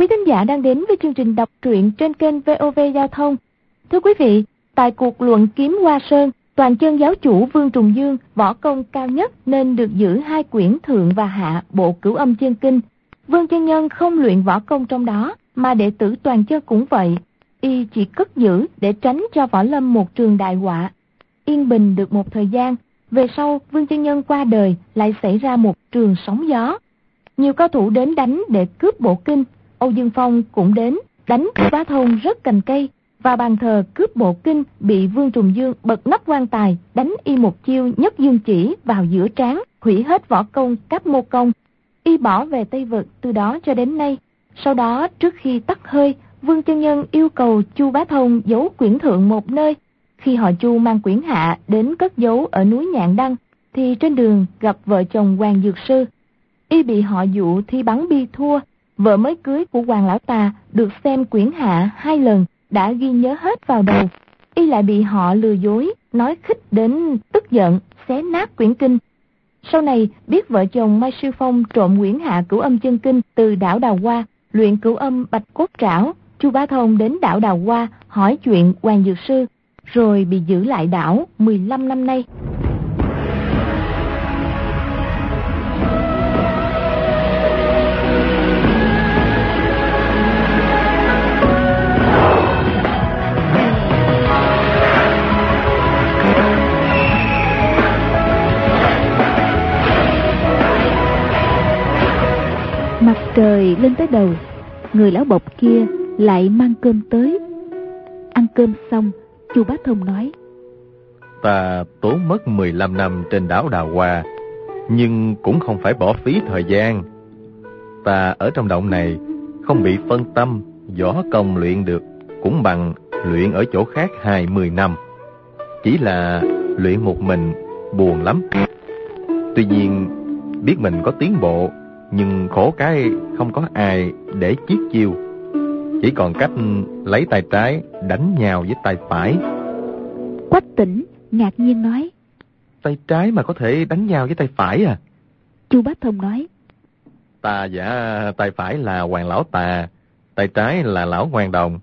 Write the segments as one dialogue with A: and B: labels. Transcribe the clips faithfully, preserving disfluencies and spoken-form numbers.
A: Quý thính giả đang đến với chương trình đọc truyện trên kênh vê o vê Giao thông. Thưa quý vị, tại cuộc luận kiếm Hoa Sơn, Toàn Chân giáo chủ Vương Trùng Dương võ công cao nhất nên được giữ hai quyển thượng và hạ bộ Cửu Âm Chân Kinh. Vương chân nhân không luyện võ công trong đó, mà đệ tử Toàn Chân cũng vậy. Y chỉ cất giữ để tránh cho võ lâm một trường đại họa. Yên bình được một thời gian, về sau Vương chân nhân qua đời lại xảy ra một trường sóng gió. Nhiều cao thủ đến đánh để cướp bộ kinh. Âu Dương Phong cũng đến đánh Chu Bá Thông rất cành cây, và bàn thờ cướp bộ kinh bị Vương Trùng Dương bật nắp quan tài đánh y một chiêu nhất dương chỉ vào giữa trán, hủy hết võ công Cáp Mô Công. Y bỏ về Tây Vực từ đó cho đến nay. Sau đó trước khi tắt hơi, Vương chân nhân yêu cầu Chu Bá Thông giấu quyển thượng một nơi. Khi họ Chu mang quyển hạ đến cất giấu ở núi Nhạn Đăng, thì trên đường gặp vợ chồng Hoàng Dược Sư. Y bị họ dụ thi bắn bi thua. Vợ mới cưới của Hoàng Lão Tà được xem quyển hạ hai lần đã ghi nhớ hết vào đầu. Y lại bị họ lừa dối, nói khích đến tức giận, xé nát quyển kinh. Sau này biết vợ chồng Mai Sư Phong trộm quyển hạ Cửu Âm Chân Kinh từ đảo Đào Hoa, luyện Cửu Âm Bạch Cốt Trảo. Chu Bá Thông đến đảo Đào Hoa hỏi chuyện Hoàng Dược Sư, rồi bị giữ lại đảo mười lăm năm nay. Mặt trời lên tới đầu, người lão bộc kia lại mang cơm tới. Ăn cơm xong, Chu Bá Thông nói:
B: Ta tốn mất mười lăm năm trên đảo Đào Hoa, nhưng cũng không phải bỏ phí thời gian. Ta ở trong động này không bị phân tâm, võ công luyện được cũng bằng luyện ở chỗ khác hai mươi năm. Chỉ là luyện một mình buồn lắm. Tuy nhiên biết mình có tiến bộ, nhưng khổ cái không có ai để chiết chiêu, chỉ còn cách lấy tay trái đánh nhau với tay phải.
A: Quách Tỉnh ngạc nhiên nói:
B: Tay trái mà có thể đánh nhau với tay phải à?
A: Chu Bá Thông nói:
B: Ta giả tay phải là Hoàng Lão Tà, tay trái là Lão Ngoan Đồng.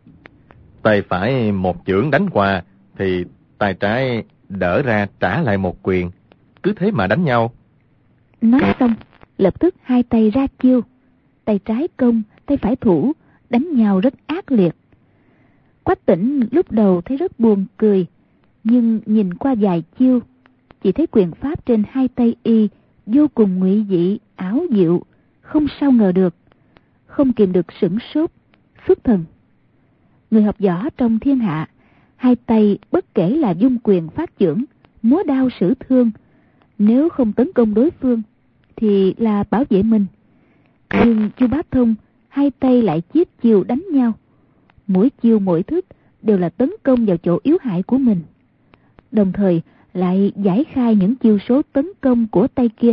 B: Tay phải một chưởng đánh qua thì tay trái đỡ ra trả lại một quyền, cứ thế mà đánh nhau.
A: Nói xong lập tức hai tay ra chiêu, tay trái công, tay phải thủ, đánh nhau rất ác liệt. Quách Tỉnh lúc đầu thấy rất buồn cười, nhưng nhìn qua vài chiêu, chỉ thấy quyền pháp trên hai tay y vô cùng ngụy dị, ảo diệu, không sao ngờ được, không kìm được sửng sốt, xuất thần. Người học võ trong thiên hạ, hai tay bất kể là dung quyền phát chưởng, múa đao sử thương, nếu không tấn công đối phương thì là bảo vệ mình. Nhưng Chu Bá Thông hai tay lại chiết chiêu đánh nhau, mỗi chiêu mỗi thức đều là tấn công vào chỗ yếu hại của mình, đồng thời lại giải khai những chiêu số tấn công của tay kia.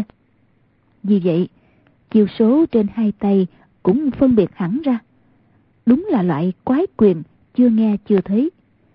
A: Vì vậy chiêu số trên hai tay cũng phân biệt hẳn ra, đúng là loại quái quyền chưa nghe chưa thấy.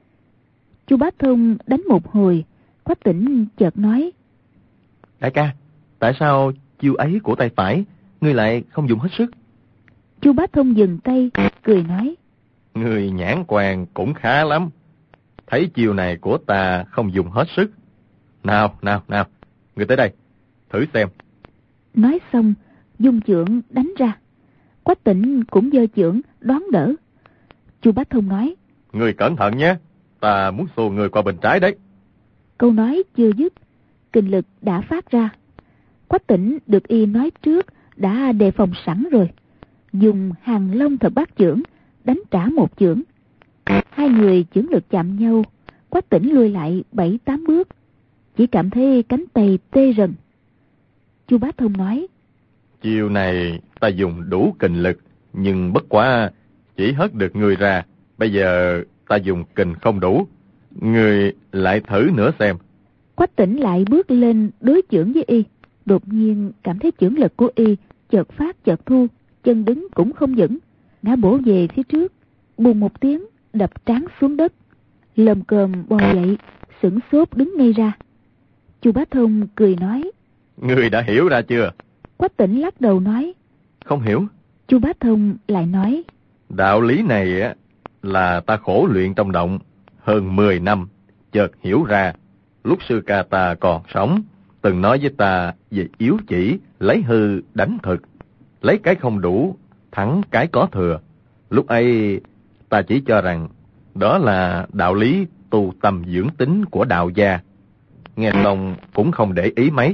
A: Chu Bá Thông đánh một hồi, Quách Tỉnh chợt nói:
B: Đại ca, tại sao chiêu ấy của tay phải ngươi lại không dùng hết sức?
A: Chu Bá Thông dừng tay, cười nói:
B: Ngươi nhãn quan cũng khá lắm. Thấy chiêu này của ta không dùng hết sức. Nào, nào, nào, ngươi tới đây, thử xem.
A: Nói xong, dung chưởng đánh ra. Quách Tỉnh cũng giơ chưởng đón đỡ. Chu Bá Thông nói:
B: Ngươi cẩn thận nhé, ta muốn xô ngươi qua bên trái đấy.
A: Câu nói chưa dứt, kình lực đã phát ra. Quách Tỉnh được y nói trước đã đề phòng sẵn rồi, dùng Hàng Long Thập Bát chưởng đánh trả một chưởng. Hai người chưởng lực chạm nhau, Quách Tỉnh lùi lại bảy tám bước, chỉ cảm thấy cánh tay tê rần. Chu Bá Thông nói:
B: Chiều này ta dùng đủ kình lực, nhưng bất quá chỉ hất được người ra. Bây giờ ta dùng kình không đủ, người lại thử nữa xem.
A: Quách Tỉnh lại bước lên đối chưởng với y, đột nhiên cảm thấy chưởng lực của y chợt phát chợt thu, chân đứng cũng không vững, ngã bổ về phía trước, bùng một tiếng đập trán xuống đất, lồm cồm bò dậy, sửng sốt đứng ngay ra. Chu Bá Thông cười nói:
B: Người đã hiểu ra chưa?
A: Quách Tỉnh lắc đầu nói:
B: Không hiểu,
A: Chu Bá Thông lại nói:
B: Đạo lý này á là ta khổ luyện trong động hơn mười năm, chợt hiểu ra. Lúc sư ca ta còn sống, từng nói với ta về yếu chỉ, lấy hư đánh thực, lấy cái không đủ, thắng cái có thừa. Lúc ấy ta chỉ cho rằng đó là đạo lý tu tâm dưỡng tính của đạo gia. Nghe xong cũng không để ý mấy.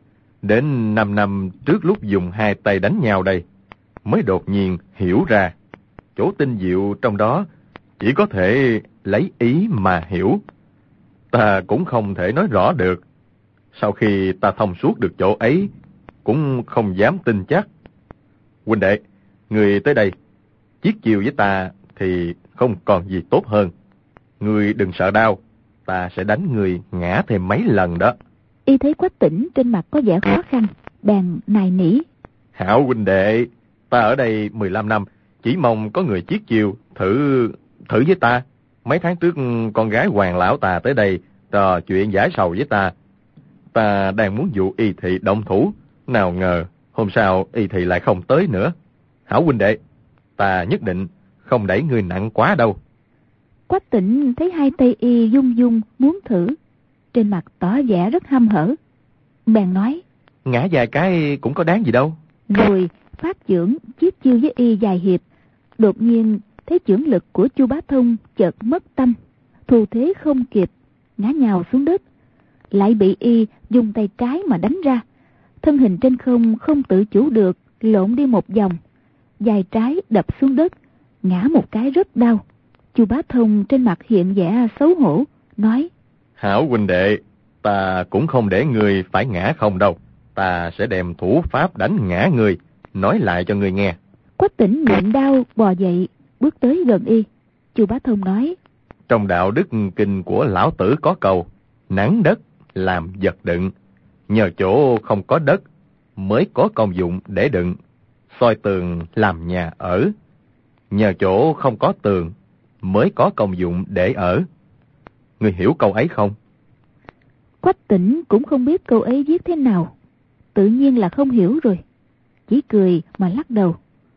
B: Đến năm năm trước lúc dùng hai tay đánh nhau đây, mới đột nhiên hiểu ra. Chỗ tinh diệu trong đó chỉ có thể lấy ý mà hiểu. Ta cũng không thể nói rõ được. Sau khi ta thông suốt được chỗ ấy, cũng không dám tin chắc. Huynh đệ, người tới đây, chiết chiêu với ta thì không còn gì tốt hơn. Người đừng sợ đau, ta sẽ đánh người ngã thêm mấy lần đó.
A: Y thấy Quách Tĩnh trên mặt có vẻ khó khăn, bèn nài nỉ:
B: Hảo huynh đệ, ta ở đây mười lăm năm, chỉ mong có người chiết chiêu, thử thử với ta. Mấy tháng trước con gái Hoàng lão ta tới đây trò chuyện giải sầu với ta. Ta đang muốn dụ Y Thị động thủ, nào ngờ hôm sau Y Thị lại không tới nữa. Hảo huynh đệ, ta nhất định không đẩy người nặng quá đâu.
A: Quách Tĩnh thấy hai tay Y dung dung muốn thử, trên mặt tỏ vẻ rất hăm hở, bèn nói:
B: Ngã vài cái cũng có đáng gì đâu.
A: Rồi phát chưởng chiết chiêu với Y vài hiệp. Đột nhiên thấy chưởng lực của Chu Bá Thông chợt mất tâm, thu thế không kịp, ngã nhào xuống đất. Lại bị Y dùng tay trái mà đánh ra, thân hình trên không không tự chủ được lộn đi một vòng, vai trái đập xuống đất, ngã một cái rất đau. Chu Bá Thông trên mặt hiện vẻ xấu hổ, nói:
B: Hảo huynh đệ, ta cũng không để người phải ngã không đâu. Ta sẽ đem thủ pháp đánh ngã người, nói lại cho người nghe.
A: Quách Tĩnh nhịn đau bò dậy, bước tới gần Y. Chu Bá Thông nói:
B: Trong đạo đức kinh của lão tử có câu, nắn đất làm vật đựng. Nhờ chỗ không có đất mới có công dụng để đựng. Soi tường làm nhà ở. Nhờ chỗ không có tường mới có công dụng để ở. Người hiểu câu ấy không?
A: Quách Tĩnh cũng không biết câu ấy viết thế nào, tự nhiên là không hiểu rồi, chỉ cười mà lắc đầu.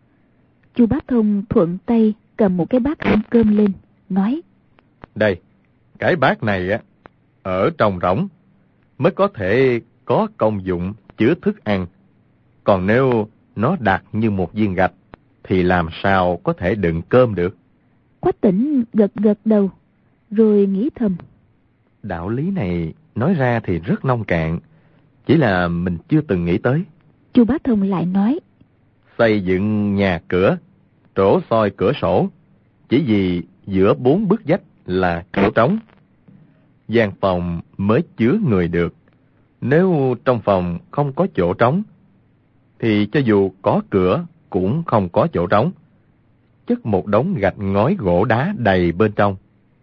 A: Chu Bá Thông thuận tay cầm một cái bát ăn cơm lên, nói:
B: Đây, cái bát này á, ở trong rỗng mới có thể có công dụng chứa thức ăn. Còn nếu nó đặt như một viên gạch thì làm sao có thể đựng cơm được?
A: Quách Tĩnh gật gật đầu, rồi nghĩ thầm:
B: Đạo lý này nói ra thì rất nông cạn, chỉ là mình chưa từng nghĩ tới.
A: Chu Bá Thông lại nói:
B: Xây dựng nhà cửa, trổ soi cửa sổ, chỉ vì giữa bốn bức vách là chỗ trống, gian phòng mới chứa người được. Nếu trong phòng không có chỗ trống, thì cho dù có cửa cũng không có chỗ trống. Chất một đống gạch ngói gỗ đá đầy bên trong,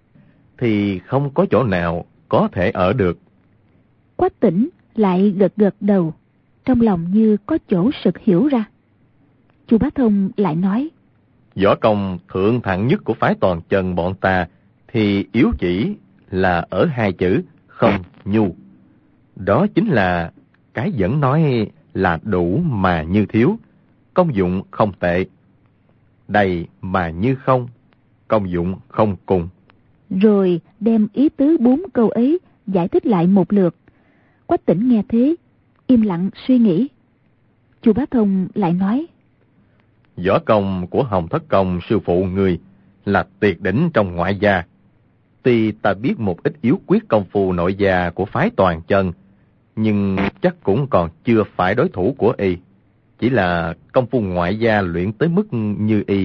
B: thì không có chỗ nào có thể ở được.
A: Quách Tĩnh lại gật gật đầu, trong lòng như có chỗ sực hiểu ra. Chu Bá Thông lại nói:
B: Võ công thượng thặng nhất của phái Toàn Chân bọn ta thì yếu chỉ là ở hai chữ không nhu. Đó chính là cái vẫn nói là đủ mà như thiếu, công dụng không tệ. Đầy mà như không, công dụng không cùng.
A: Rồi đem ý tứ bốn câu ấy giải thích lại một lượt. Quách Tĩnh nghe thế, im lặng suy nghĩ. Chu Bá Thông lại nói:
B: Võ công của Hồng Thất Công sư phụ người là tuyệt đỉnh trong ngoại gia. Tuy ta biết một ít yếu quyết công phu nội gia của phái Toàn Chân, nhưng chắc cũng còn chưa phải đối thủ của y. Chỉ là công phu ngoại gia luyện tới mức như y,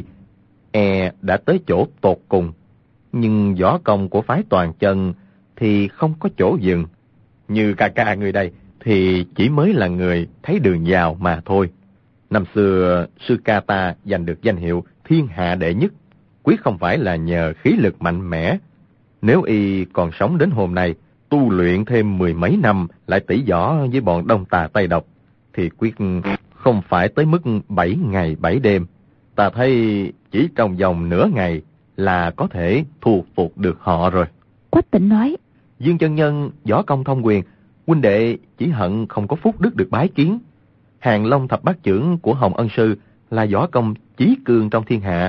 B: e đã tới chỗ tột cùng. Nhưng võ công của phái Toàn Chân thì không có chỗ dừng. Như ca ca người đây thì chỉ mới là người thấy đường vào mà thôi. Năm xưa sư ca ta giành được danh hiệu thiên hạ đệ nhất, quyết không phải là nhờ khí lực mạnh mẽ. Nếu y còn sống đến hôm nay, tu luyện thêm mười mấy năm lại tỷ võ với bọn Đông Tà Tây Độc, thì quyết không phải tới mức bảy ngày bảy đêm. Ta thấy chỉ trong vòng nửa ngày là có thể thu phục được họ rồi.
A: Quách Tĩnh nói:
B: Dương chân nhân võ công thông quyền, huynh đệ chỉ hận không có phúc đức được bái kiến. Hàng Long thập bát chưởng của Hồng Ân sư là võ công chí cường trong thiên hạ.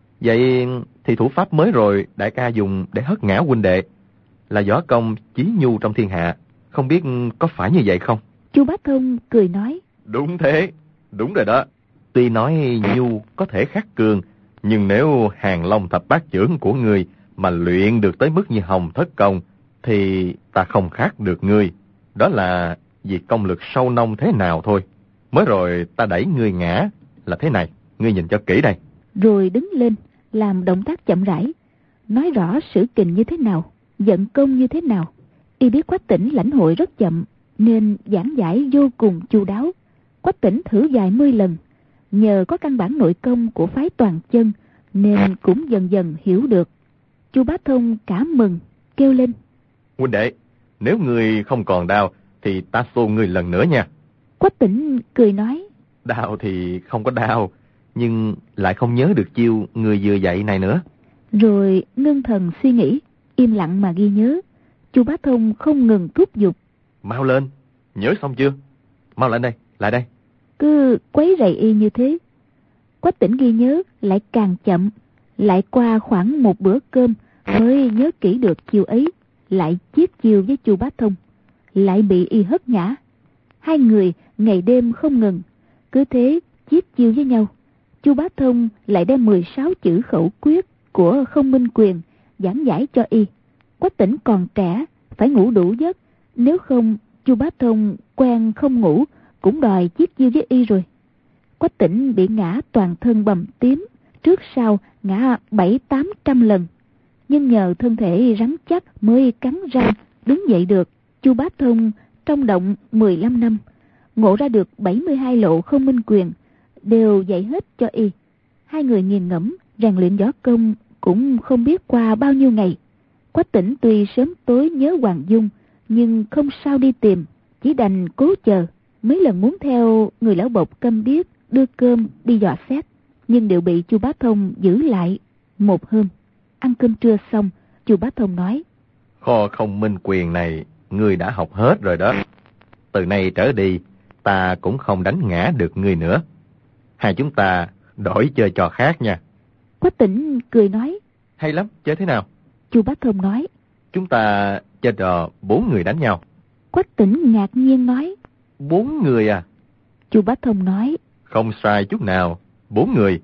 B: Vậy thì thủ pháp mới rồi đại ca dùng để hất ngã huynh đệ là võ công chí nhu trong thiên hạ, không biết có phải như vậy không?
A: Chu Bá Thông cười nói:
B: Đúng thế, đúng rồi đó. Tuy nói nhu có thể khắc cường, nhưng nếu hàng long thập bát chưởng của ngươi mà luyện được tới mức như hồng thất công, thì ta không khác được ngươi. Đó là vì công lực sâu nông thế nào thôi. Mới rồi ta đẩy ngươi ngã là thế này, ngươi nhìn cho kỹ đây.
A: Rồi đứng lên, làm động tác chậm rãi, nói rõ sử kình như thế nào, vận công như thế nào. Y biết Quách Tĩnh lãnh hội rất chậm, nên giảng giải vô cùng chu đáo. Quách Tĩnh thử vài mươi lần, nhờ có căn bản nội công của phái Toàn Chân, nên cũng dần dần hiểu được. Chu Bá Thông cảm mừng, kêu lên:
B: Huynh đệ, nếu ngươi không còn đau, thì ta xô ngươi lần nữa nha.
A: Quách Tĩnh cười nói:
B: Đau thì không có đau, nhưng lại không nhớ được chiêu người vừa dạy này nữa.
A: Rồi ngưng thần suy nghĩ, im lặng mà ghi nhớ. Chu Bá Thông không ngừng thúc giục:
B: Mau lên, nhớ xong chưa? Mau lại đây, lại đây.
A: Cứ quấy rầy y như thế. Quách Tĩnh ghi nhớ lại càng chậm, lại qua khoảng một bữa cơm mới nhớ kỹ được chiêu ấy, lại chiết chiêu với Chu Bá Thông, lại bị y hất ngã. Hai người ngày đêm không ngừng, cứ thế chiết chiêu với nhau. Chu Bá Thông lại đem mười sáu chữ khẩu quyết của Không Minh Quyền giảng giải cho y. Quách Tĩnh còn trẻ, phải ngủ đủ giấc, nếu không Chu Bá Thông quen không ngủ cũng đòi chiết chiêu với y rồi. Quách Tĩnh bị ngã toàn thân bầm tím, trước sau ngã bảy tám trăm lần, nhưng nhờ thân thể rắn chắc mới cắn răng đứng dậy được. Chu Bá Thông trong động mười lăm năm, ngộ ra được bảy mươi hai lộ Không Minh Quyền, đều dạy hết cho y. Hai người nghiền ngẫm rèn luyện võ công cũng không biết qua bao nhiêu ngày. Quách Tĩnh tuy sớm tối nhớ Hoàng Dung, nhưng không sao đi tìm, chỉ đành cố chờ. Mấy lần muốn theo người lão bộc câm điếc đưa cơm đi dò xét, nhưng đều bị Chu Bá Thông giữ lại. Một hôm ăn cơm trưa xong, Chu Bá Thông nói:
B: Kho Không Minh Quyền này ngươi đã học hết rồi đó. Từ nay trở đi ta cũng không đánh ngã được ngươi nữa. Hai chúng ta đổi chơi trò khác nha.
A: Quách Tĩnh cười nói:
B: Hay lắm, chơi thế nào?
A: Chu Bá Thông nói:
B: Chúng ta chơi trò bốn người đánh nhau.
A: Quách Tĩnh ngạc nhiên nói:
B: Bốn người à?
A: Chu Bá Thông nói:
B: Không sai chút nào, bốn người.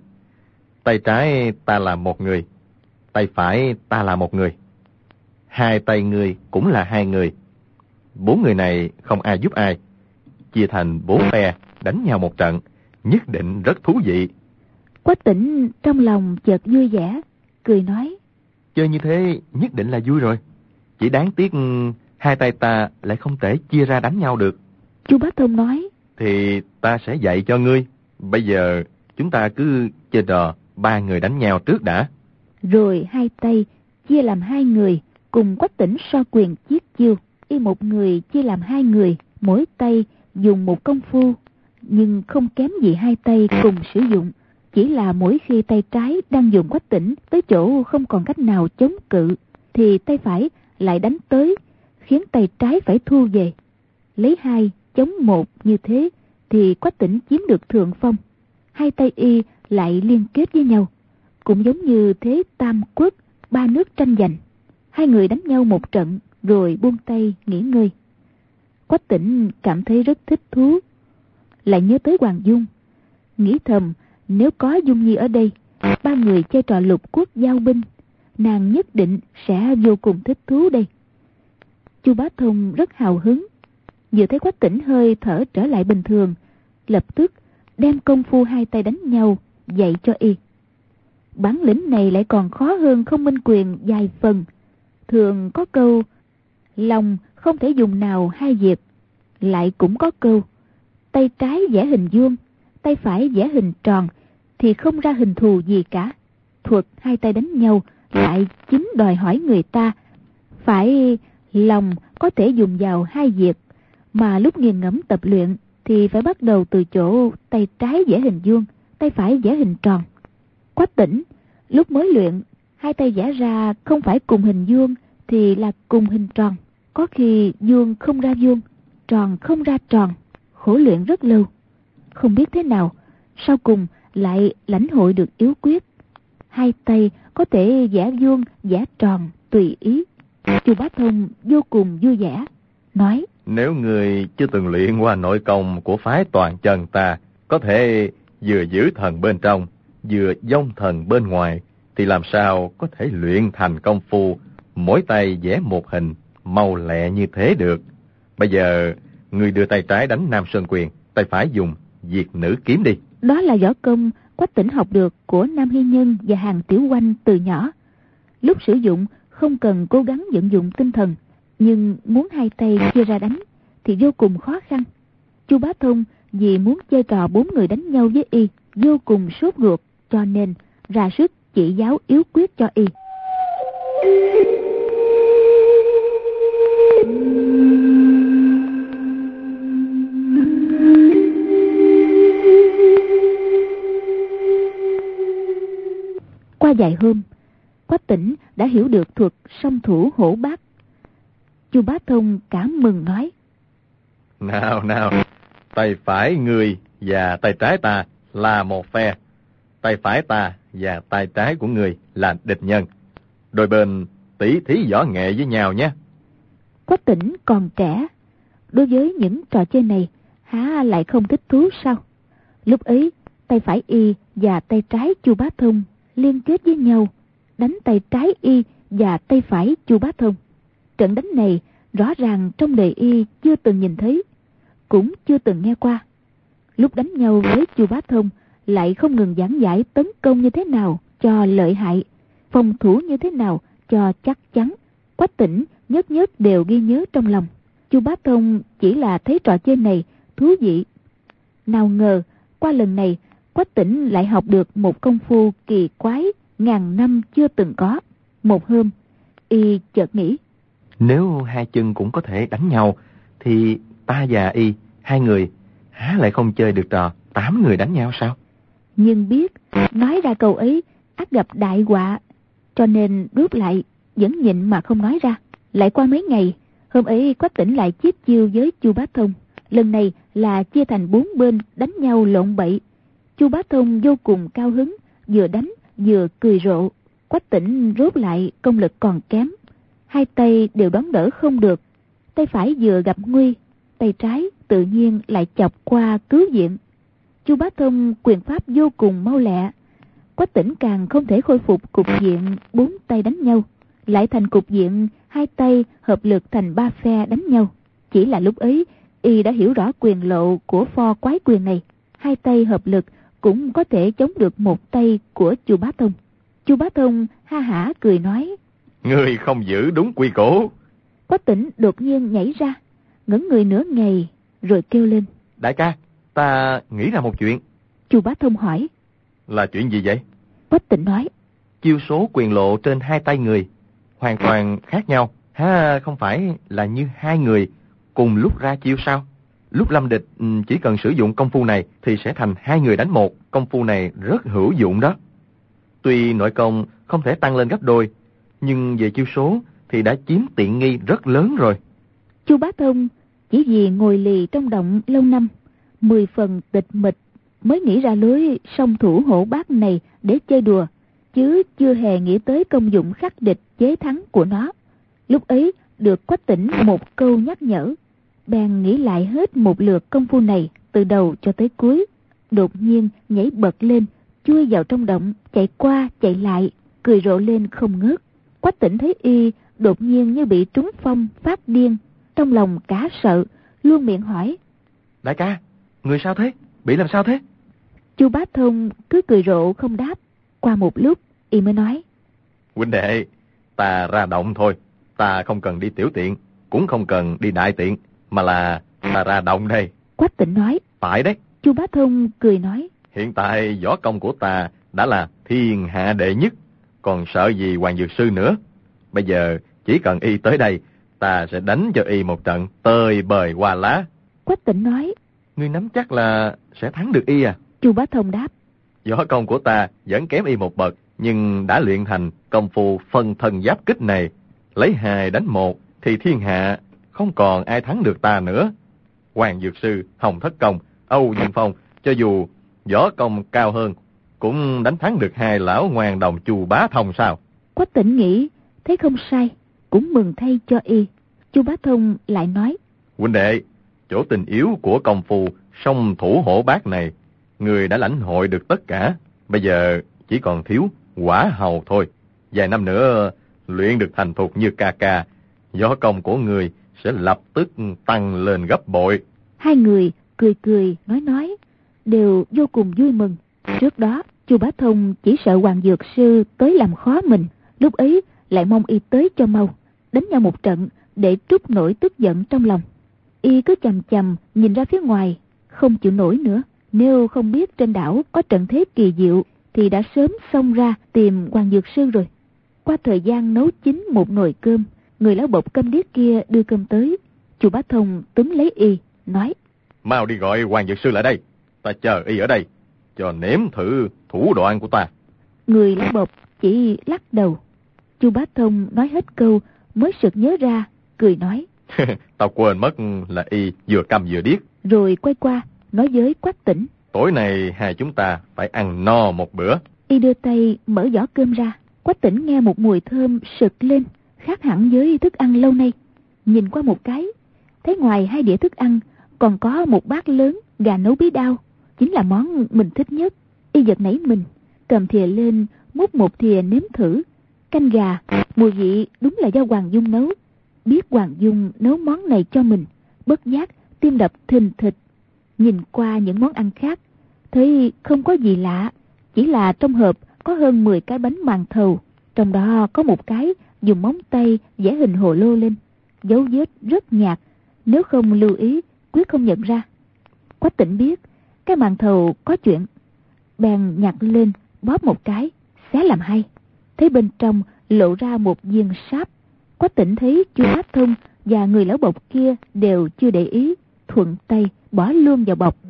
B: Tay trái ta là một người, tay phải ta là một người, hai tay ngươi cũng là hai người. Bốn người này không ai giúp ai, chia thành bốn phe đánh nhau một trận, nhất định rất thú vị.
A: Quách Tĩnh trong lòng chợt vui vẻ, cười nói:
B: Chơi như thế nhất định là vui rồi. Chỉ đáng tiếc hai tay ta lại không thể chia ra đánh nhau được.
A: Chu Bá Thông nói:
B: Thì ta sẽ dạy cho ngươi. Bây giờ chúng ta cứ chơi trò ba người đánh nhau trước đã.
A: Rồi hai tay chia làm hai người, cùng Quách Tĩnh so quyền chiết chiêu. Y một người chia làm hai người, mỗi tay dùng một công phu, nhưng không kém gì hai tay cùng sử dụng. Chỉ là mỗi khi tay trái đang dùng Quách Tĩnh tới chỗ không còn cách nào chống cự, thì tay phải lại đánh tới, khiến tay trái phải thu về. Lấy hai chống một như thế thì Quách Tĩnh chiếm được thượng phong. Hai tay y lại liên kết với nhau, cũng giống như thế tam quốc, ba nước tranh giành. Hai người đánh nhau một trận rồi buông tay nghỉ ngơi. Quách Tĩnh cảm thấy rất thích thú, lại nhớ tới Hoàng Dung, nghĩ thầm nếu có Dung Nhi ở đây, ba người chơi trò lục quốc giao binh, nàng nhất định sẽ vô cùng thích thú đây. Chu Bá Thông rất hào hứng, vừa thấy Quách Tĩnh hơi thở trở lại bình thường, lập tức đem công phu hai tay đánh nhau dạy cho y. Bản lĩnh này lại còn khó hơn Không Minh Quyền vài phần. Thường có câu lòng không thể dùng nào hai việc, lại cũng có câu tay trái vẽ hình vuông, tay phải vẽ hình tròn thì không ra hình thù gì cả. Thuật hai tay đánh nhau lại chính đòi hỏi người ta phải lòng có thể dùng vào hai việc, mà lúc nghiền ngẫm tập luyện thì phải bắt đầu từ chỗ tay trái vẽ hình vuông, tay phải vẽ hình tròn. Quách Tĩnh lúc mới luyện, hai tay vẽ ra không phải cùng hình vuông thì là cùng hình tròn, có khi vuông không ra vuông, tròn không ra tròn, khổ luyện rất lâu. Không biết thế nào, sau cùng
C: lại lãnh hội được yếu quyết. Hai tay có thể vẽ vuông, vẽ tròn, tùy ý. Chu Bá Thông vô cùng vui vẻ, nói:
B: Nếu người chưa từng luyện qua nội công của phái Toàn Chân ta, có thể vừa giữ thần bên trong, vừa dông thần bên ngoài, thì làm sao có thể luyện thành công phu mỗi tay vẽ một hình mau lẹ như thế được. Bây giờ người đưa tay trái đánh Nam Sơn Quyền, tay phải dùng Diệt Nữ Kiếm đi.
C: Đó là võ công Quách Tĩnh học được của Nam Hy Nhân và Hàn Tiểu Oanh từ nhỏ. Lúc sử dụng không cần cố gắng vận dụng tinh thần, nhưng muốn hai tay chia ra đánh thì vô cùng khó khăn. Chu Bá Thông vì muốn chơi trò bốn người đánh nhau với y vô cùng sốt ruột, cho nên ra sức chỉ giáo yếu quyết cho y. Qua vài hôm, Quách Tĩnh đã hiểu được thuật song thủ hổ bát. Chu Bá Thông cảm mừng nói:
B: Nào nào, tay phải người và tay trái ta là một phe, tay phải ta và tay trái của người là địch nhân. Đôi bên tỉ thí võ nghệ với nhau nhé.
C: Quách Tĩnh còn trẻ, đối với những trò chơi này há lại không thích thú sao? Lúc ấy tay phải y và tay trái Chu Bá Thông liên kết với nhau, đánh tay trái y và tay phải Chu Bá Thông. Trận đánh này rõ ràng trong đời y chưa từng nhìn thấy, cũng chưa từng nghe qua. Lúc đánh nhau với Chu Bá Thông lại không ngừng giảng giải tấn công như thế nào cho lợi hại, phòng thủ như thế nào cho chắc chắn. Quách Tĩnh nhất nhất đều ghi nhớ trong lòng. Chu Bá Thông chỉ là thấy trò chơi này thú vị. Nào ngờ qua lần này Quách Tĩnh lại học được một công phu kỳ quái ngàn năm chưa từng có. Một hôm y chợt nghĩ:
B: Nếu hai chân cũng có thể đánh nhau thì ta và y, hai người há lại không chơi được trò tám người đánh nhau sao?
C: Nhưng biết nói ra câu ấy ắt gặp đại họa, cho nên rút lại vẫn nhịn mà không nói ra. Lại qua mấy ngày, hôm ấy Quách Tĩnh lại chiết chiêu với Chu Bá Thông. Lần này là chia thành bốn bên đánh nhau lộn bậy. Chu Bá Thông vô cùng cao hứng, vừa đánh vừa cười rộ. Quách Tĩnh rút lại công lực còn kém, hai tay đều đón đỡ không được. Tay phải vừa gặp nguy, tay trái tự nhiên lại chọc qua cứu viện. Chu Bá Thông quyền pháp vô cùng mau lẹ, Quách Tĩnh càng không thể khôi phục cục diện bốn tay đánh nhau, lại thành cục diện hai tay hợp lực thành ba phe đánh nhau. Chỉ là lúc ấy y đã hiểu rõ quyền lộ của pho quái quyền này, hai tay hợp lực cũng có thể chống được một tay của Chu Bá Thông. Chu Bá Thông ha hả cười nói:
B: Ngươi không giữ đúng quy củ.
C: Quách Tĩnh đột nhiên nhảy ra, ngẩn người nửa ngày rồi kêu lên:
B: Đại ca, ta nghĩ ra một chuyện.
C: Chu Bá Thông hỏi:
B: Là chuyện gì vậy?
C: Quách Tĩnh nói:
B: Chiêu số quyền lộ trên hai tay người hoàn toàn khác nhau, há không phải là như hai người cùng lúc ra chiêu sao? Lúc lâm địch chỉ cần sử dụng công phu này thì sẽ thành hai người đánh một. Công phu này rất hữu dụng đó. Tuy nội công không thể tăng lên gấp đôi, nhưng về chiêu số thì đã chiếm tiện nghi rất lớn rồi.
C: Chu Bá Thông chỉ vì ngồi lì trong động lâu năm, mười phần tịch mịch, mới nghĩ ra lối song thủ hổ bát này để chơi đùa, chứ chưa hề nghĩ tới công dụng khắc địch chế thắng của nó. Lúc ấy được Quách Tĩnh một câu nhắc nhở, bèn nghĩ lại hết một lượt công phu này từ đầu cho tới cuối. Đột nhiên nhảy bật lên, chui vào trong động, chạy qua chạy lại, cười rộ lên không ngớt. Quách Tĩnh thấy y đột nhiên như bị trúng phong phát điên, trong lòng cả sợ, luôn miệng hỏi:
B: Đại ca, người sao thế? Bị làm sao thế?
C: Chu Bá Thông cứ cười rộ không đáp. Qua một lúc y mới nói:
B: Huynh đệ, ta ra động thôi. Ta không cần đi tiểu tiện, cũng không cần đi đại tiện, mà là ta ra động đây.
C: Quách Tĩnh nói:
B: Phải đấy.
C: Chu Bá Thông cười nói:
B: Hiện tại võ công của ta đã là thiên hạ đệ nhất, còn sợ gì Hoàng Dược Sư nữa. Bây giờ chỉ cần y tới đây, ta sẽ đánh cho y một trận tơi bời hoa lá.
C: Quách Tĩnh nói:
B: Ngươi nắm chắc là sẽ thắng được y à?
C: Chu Bá Thông đáp:
B: Võ công của ta vẫn kém y một bậc, nhưng đã luyện thành công phu phân thân giáp kích này, lấy hai đánh một thì thiên hạ không còn ai thắng được ta nữa. Hoàng Dược Sư, Hồng Thất Công, Âu Dương Phong, cho dù võ công cao hơn, cũng đánh thắng được hai lão ngoan đồng Chu Bá Thông sao?
C: Quách Tỉnh nghĩ thấy không sai, cũng mừng thay cho y. Chu Bá Thông lại nói:
B: Huynh đệ, chỗ tình yếu của công phu song thủ hổ bát này, người đã lãnh hội được tất cả. Bây giờ chỉ còn thiếu quả hầu thôi. Vài năm nữa luyện được thành thục như ca ca, võ công của người sẽ lập tức tăng lên gấp bội.
C: Hai người cười cười nói nói, đều vô cùng vui mừng. Trước đó Chu Bá Thông chỉ sợ Hoàng Dược Sư tới làm khó mình, lúc ấy lại mong y tới cho mau, đánh nhau một trận để trút nổi tức giận trong lòng. Y cứ chằm chằm nhìn ra phía ngoài, không chịu nổi nữa. Nếu không biết trên đảo có trận thế kỳ diệu thì đã sớm xông ra tìm Hoàng Dược Sư rồi. Qua thời gian nấu chín một nồi cơm, người lão bộc câm điếc kia đưa cơm tới. Chu Bá Thông túm lấy y nói:
B: Mau đi gọi Hoàng Dược Sư lại đây, ta chờ y ở đây cho nếm thử thủ đoạn của ta.
C: Người lão bộc chỉ lắc đầu. Chu Bá Thông nói hết câu mới sực nhớ ra, cười nói:
B: Tao quên mất là y vừa câm vừa điếc.
C: Rồi quay qua nói với Quách Tỉnh:
B: Tối nay hai chúng ta phải ăn no một bữa.
C: Y đưa tay mở giỏ cơm ra. Quách Tỉnh nghe một mùi thơm sực lên, khác hẳn với thức ăn lâu nay. Nhìn qua một cái, thấy ngoài hai đĩa thức ăn còn có một bát lớn gà nấu bí đao, chính là món mình thích nhất. Y giật nảy mình, cầm thìa lên múc một thìa nếm thử. Canh gà mùi vị đúng là do Hoàng Dung nấu. Biết Hoàng Dung nấu món này cho mình, bất giác tim đập thình thịch. Nhìn qua những món ăn khác, thấy không có gì lạ, chỉ là trong hộp có hơn mười cái bánh màn thầu, trong đó có một cái dùng móng tay vẽ hình hồ lô lên, dấu vết rất nhạt, nếu không lưu ý quyết không nhận ra. Quách Tỉnh biết cái màn thầu có chuyện, bèn nhặt lên bóp một cái, xé làm hai, thấy bên trong lộ ra một viên sáp. Quách Tỉnh thấy Chu Bá Thông và người lão bộc kia đều chưa để ý, thuận tay bỏ luôn vào bọc.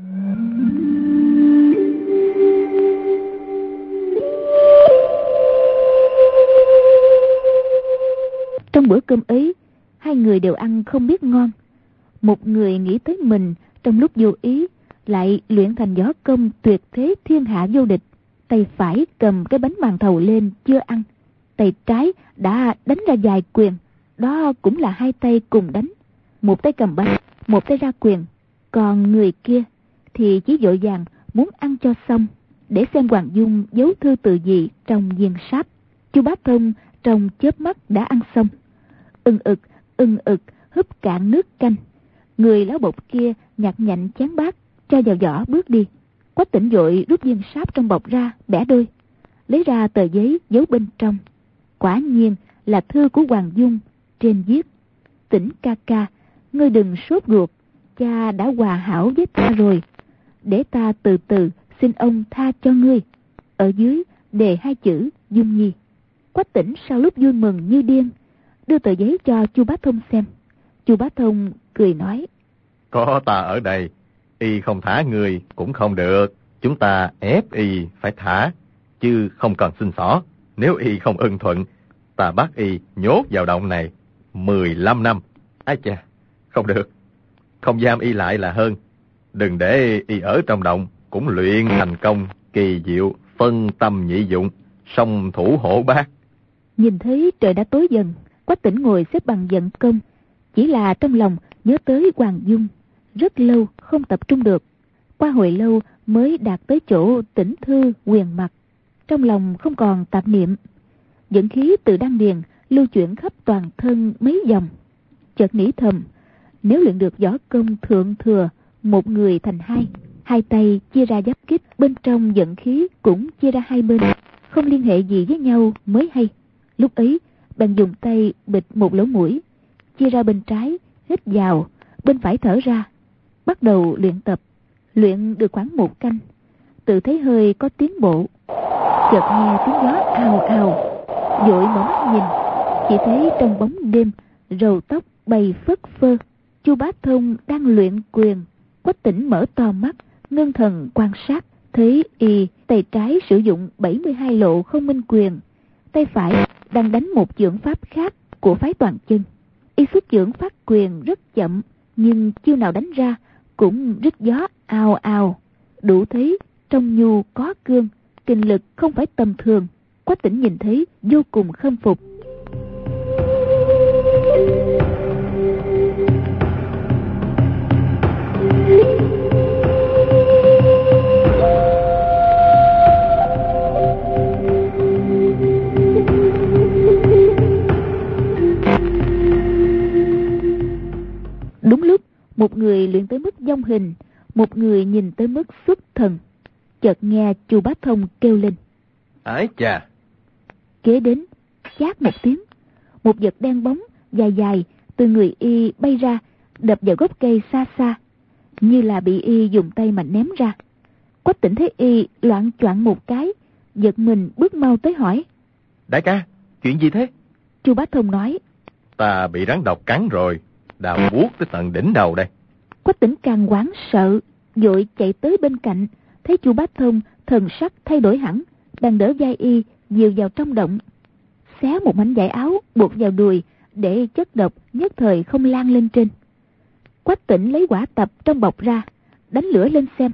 C: Trong bữa cơm ấy, hai người đều ăn không biết ngon. Một người nghĩ tới mình trong lúc vô ý, lại luyện thành võ công tuyệt thế thiên hạ vô địch. Tay phải cầm cái bánh màn thầu lên chưa ăn, tay trái đã đánh ra vài quyền. Đó cũng là hai tay cùng đánh, một tay cầm bánh, một tay ra quyền. Còn người kia thì chỉ vội vàng muốn ăn cho xong, để xem Hoàng Dung giấu thư từ gì trong viên sáp. Chu Bá Thông trong chớp mắt đã ăn xong, ưng ực ưng ực húp cạn nước canh. Người lão bộc kia nhặt nhạnh chén bát cho vào giỏ bước đi. Quách Tỉnh vội rút viên sáp trong bọc ra bẻ đôi, lấy ra tờ giấy giấu bên trong. Quả nhiên là thư của Hoàng Dung. Trên viết: Tỉnh ca ca, ngươi đừng sốt ruột, cha đã hòa hảo với ta rồi, để ta từ từ xin ông tha cho ngươi. Ở dưới đề hai chữ Dung Nhi. Quách Tỉnh sau lúc vui mừng như điên, đưa tờ giấy cho Chu Bá Thông xem. Chu Bá Thông cười nói:
B: Có ta ở đây, y không thả người cũng không được. Chúng ta ép y phải thả, chứ không cần xin xỏ. Nếu y không ưng thuận, ta bắt y nhốt vào động này mười lăm năm. Ái chà, không được, không giam y lại là hơn. Đừng để y ở trong động, cũng luyện thành công kỳ diệu phân tâm nhị dụng, song thủ hổ bát.
C: Nhìn thấy trời đã tối dần, Quách Tỉnh ngồi xếp bằng vận công, chỉ là trong lòng nhớ tới Hoàng Dung, rất lâu không tập trung được. Qua hồi lâu mới đạt tới chỗ tĩnh thư quyền mặt, trong lòng không còn tạp niệm. Dẫn khí từ đan điền lưu chuyển khắp toàn thân mấy vòng, chợt nghĩ thầm: nếu luyện được võ công thượng thừa, một người thành hai, hai tay chia ra giáp kích, bên trong dẫn khí cũng chia ra hai bên, không liên hệ gì với nhau mới hay. Lúc ấy bèn dùng tay bịt một lỗ mũi, chia ra bên trái hít vào, bên phải thở ra, bắt đầu luyện tập. Luyện được khoảng một canh, tự thấy hơi có tiến bộ. Chợt nghe tiếng gió ào ào, vội mở mắt nhìn, chỉ thấy trong bóng đêm râu tóc bay phất phơ. Chu Bá Thông đang luyện quyền. Quách Tỉnh mở to mắt, ngưng thần quan sát, thấy y tay trái sử dụng bảy mươi hai lộ không minh quyền, tay phải đang đánh một dưỡng pháp khác của phái Toàn Chân. Y xuất dưỡng phát quyền rất chậm, nhưng chiêu nào đánh ra cũng rít gió ào ào, đủ thấy trong nhu có cương, kinh lực không phải tầm thường. Quách Tĩnh nhìn thấy vô cùng khâm phục. Đúng lúc, một người luyện tới mức vong hình, một người nhìn tới mức xuất thần. Chợt nghe Chu Bá Thông kêu lên:
B: Ái chà!
C: Kế đến, chát một tiếng, một vật đen bóng dài dài từ người y bay ra, đập vào gốc cây xa xa, như là bị y dùng tay mà ném ra. Quách Tĩnh thấy y loạng choạng một cái, giật mình bước mau tới hỏi:
B: Đại ca, chuyện gì thế?
C: Chu Bá Thông nói:
B: Ta bị rắn độc cắn rồi, đau buốt tới tận đỉnh đầu đây.
C: Quách Tĩnh càng hoảng sợ, vội chạy tới bên cạnh, thấy Chu Bá Thông thần sắc thay đổi hẳn, đang đỡ vai y dìu vào trong động, xé một mảnh vải áo buộc vào đùi để chất độc nhất thời không lan lên trên. Quách Tĩnh lấy hỏa tập trong bọc ra, đánh lửa lên xem.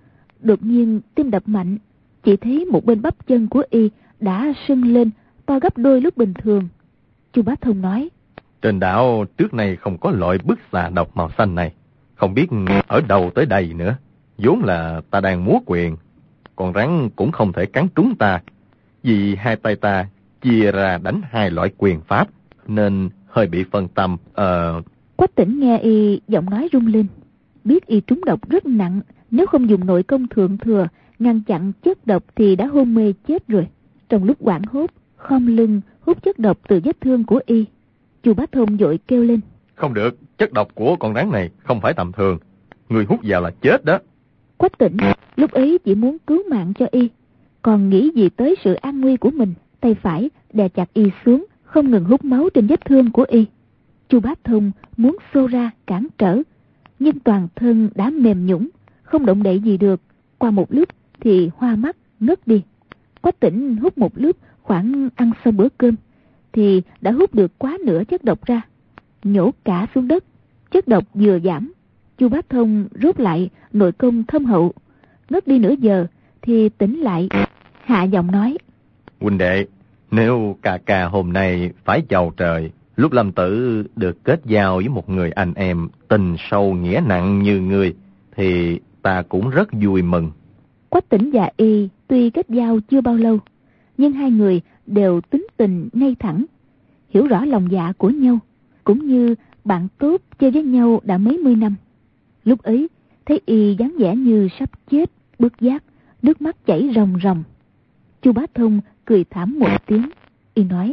C: Đột nhiên tim đập mạnh, chỉ thấy một bên bắp chân của y đã sưng lên to gấp đôi lúc bình thường. Chu Bá Thông nói:
B: Trên đảo trước nay không có loại bức xà độc màu xanh này, không biết ở đâu tới đây nữa. Vốn là ta đang múa quyền, con rắn cũng không thể cắn trúng ta, vì hai tay ta chia ra đánh hai loại quyền pháp, nên hơi bị phân tâm. Ờ...
C: Quách Tĩnh nghe y giọng nói rung lên, biết y trúng độc rất nặng, nếu không dùng nội công thượng thừa ngăn chặn chất độc thì đã hôn mê chết rồi. Trong lúc hoảng hốt, khom lưng hút chất độc từ vết thương của y. Chu Bá Thông vội kêu lên:
B: Không được, chất độc của con rắn này không phải tầm thường, người hút vào là chết đó.
C: Quách Tĩnh lúc ấy chỉ muốn cứu mạng cho y, còn nghĩ gì tới sự an nguy của mình. Tay phải đè chặt y xuống, không ngừng hút máu trên vết thương của y. Chu Bá Thông muốn xô ra cản trở, nhưng toàn thân đã mềm nhũn, không động đậy gì được. Qua một lúc thì hoa mắt ngất đi. Quách Tĩnh hút một lúc, khoảng ăn xong bữa cơm thì đã hút được quá nửa chất độc ra, nhổ cả xuống đất. Chất độc vừa giảm, Chu Bá Thông rút lại nội công thâm hậu, ngất đi nửa giờ thì tỉnh lại, hạ giọng nói:
B: Huynh đệ, nếu ca ca hôm nay phải chầu trời, lúc lâm tử được kết giao với một người anh em tình sâu nghĩa nặng như ngươi, thì ta cũng rất vui mừng.
C: Quách Tĩnh và y tuy kết giao chưa bao lâu, nhưng hai người đều tính tình ngay thẳng, hiểu rõ lòng dạ của nhau, cũng như bạn tốt chơi với nhau đã mấy mươi năm. Lúc ấy thấy y dáng vẻ như sắp chết, bất giác nước mắt chảy ròng ròng. Chu Bá Thông cười thảm một tiếng, y nói: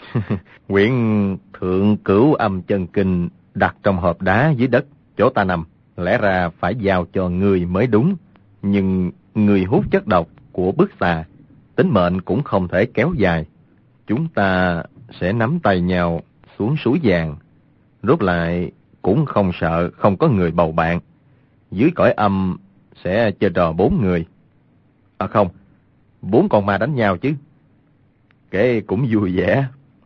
B: Quyển thượng cửu âm chân kinh đặt trong hộp đá dưới đất chỗ ta nằm, lẽ ra phải giao cho ngươi mới đúng, nhưng ngươi hút chất độc của bức xà, tính mệnh cũng không thể kéo dài. Chúng ta sẽ nắm tay nhau xuống suối vàng, rốt lại cũng không sợ không có người bầu bạn. Dưới cõi âm sẽ chơi trò bốn người, à không, bốn con ma đánh nhau chứ, kể cũng vui vẻ.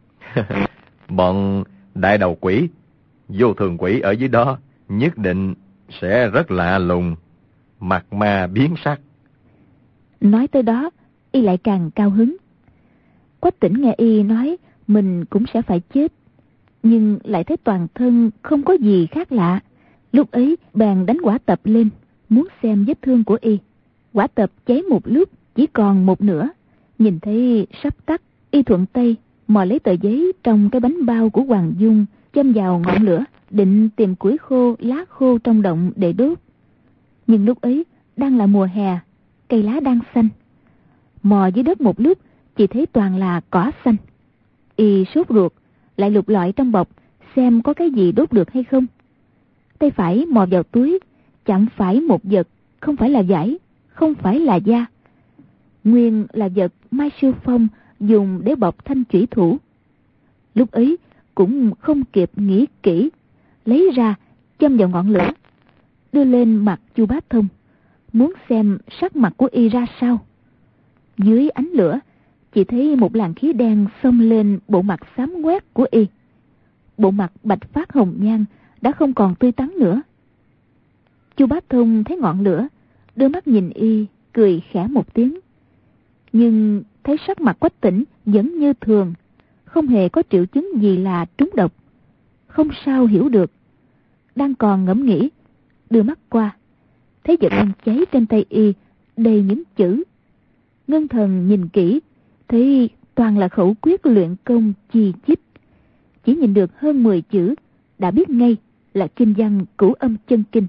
B: Bọn đại đầu quỷ, vô thường quỷ ở dưới đó nhất định sẽ rất lạ lùng, mặt ma biến sắc.
C: Nói tới đó, y lại càng cao hứng. Quách Tĩnh nghe y nói mình cũng sẽ phải chết, nhưng lại thấy toàn thân không có gì khác lạ. Lúc ấy bèn đánh hỏa tập lên, muốn xem vết thương của y. Hỏa tập cháy một lúc, chỉ còn một nửa. Nhìn thấy sắp tắt, y thuận tay mò lấy tờ giấy trong cái bánh bao của Hoàng Dung, châm vào ngọn lửa, định tìm củi khô, lá khô trong động để đốt. Nhưng lúc ấy đang là mùa hè, cây lá đang xanh. Mò dưới đất một lúc, chỉ thấy toàn là cỏ xanh. Y sốt ruột, lại lục lọi trong bọc xem có cái gì đốt được hay không. Tay phải mò vào túi, chẳng phải một vật, không phải là vải, không phải là da, nguyên là vật Mai Siêu Phong dùng để bọc thanh chủy thủ. Lúc ấy cũng không kịp nghĩ kỹ, lấy ra châm vào ngọn lửa, đưa lên mặt Chu Bá Thông, muốn xem sắc mặt của y ra sao. Dưới ánh lửa chỉ thấy một làn khí đen xông lên bộ mặt xám ngoét của y. Bộ mặt bạch phát hồng nhan đã không còn tươi tắn nữa. Chu Bá Thông thấy ngọn lửa, đưa mắt nhìn y, cười khẽ một tiếng. Nhưng thấy sắc mặt Quách Tĩnh vẫn như thường, không hề có triệu chứng gì là trúng độc. Không sao hiểu được. Đang còn ngẫm nghĩ, đưa mắt qua, thấy vật đang cháy trên tay y đầy những chữ. Ngân thần nhìn kỹ, thấy toàn là khẩu quyết luyện công chi chích. Chỉ nhìn được hơn mười chữ, đã biết ngay là kinh văn Cửu Âm Chân Kinh.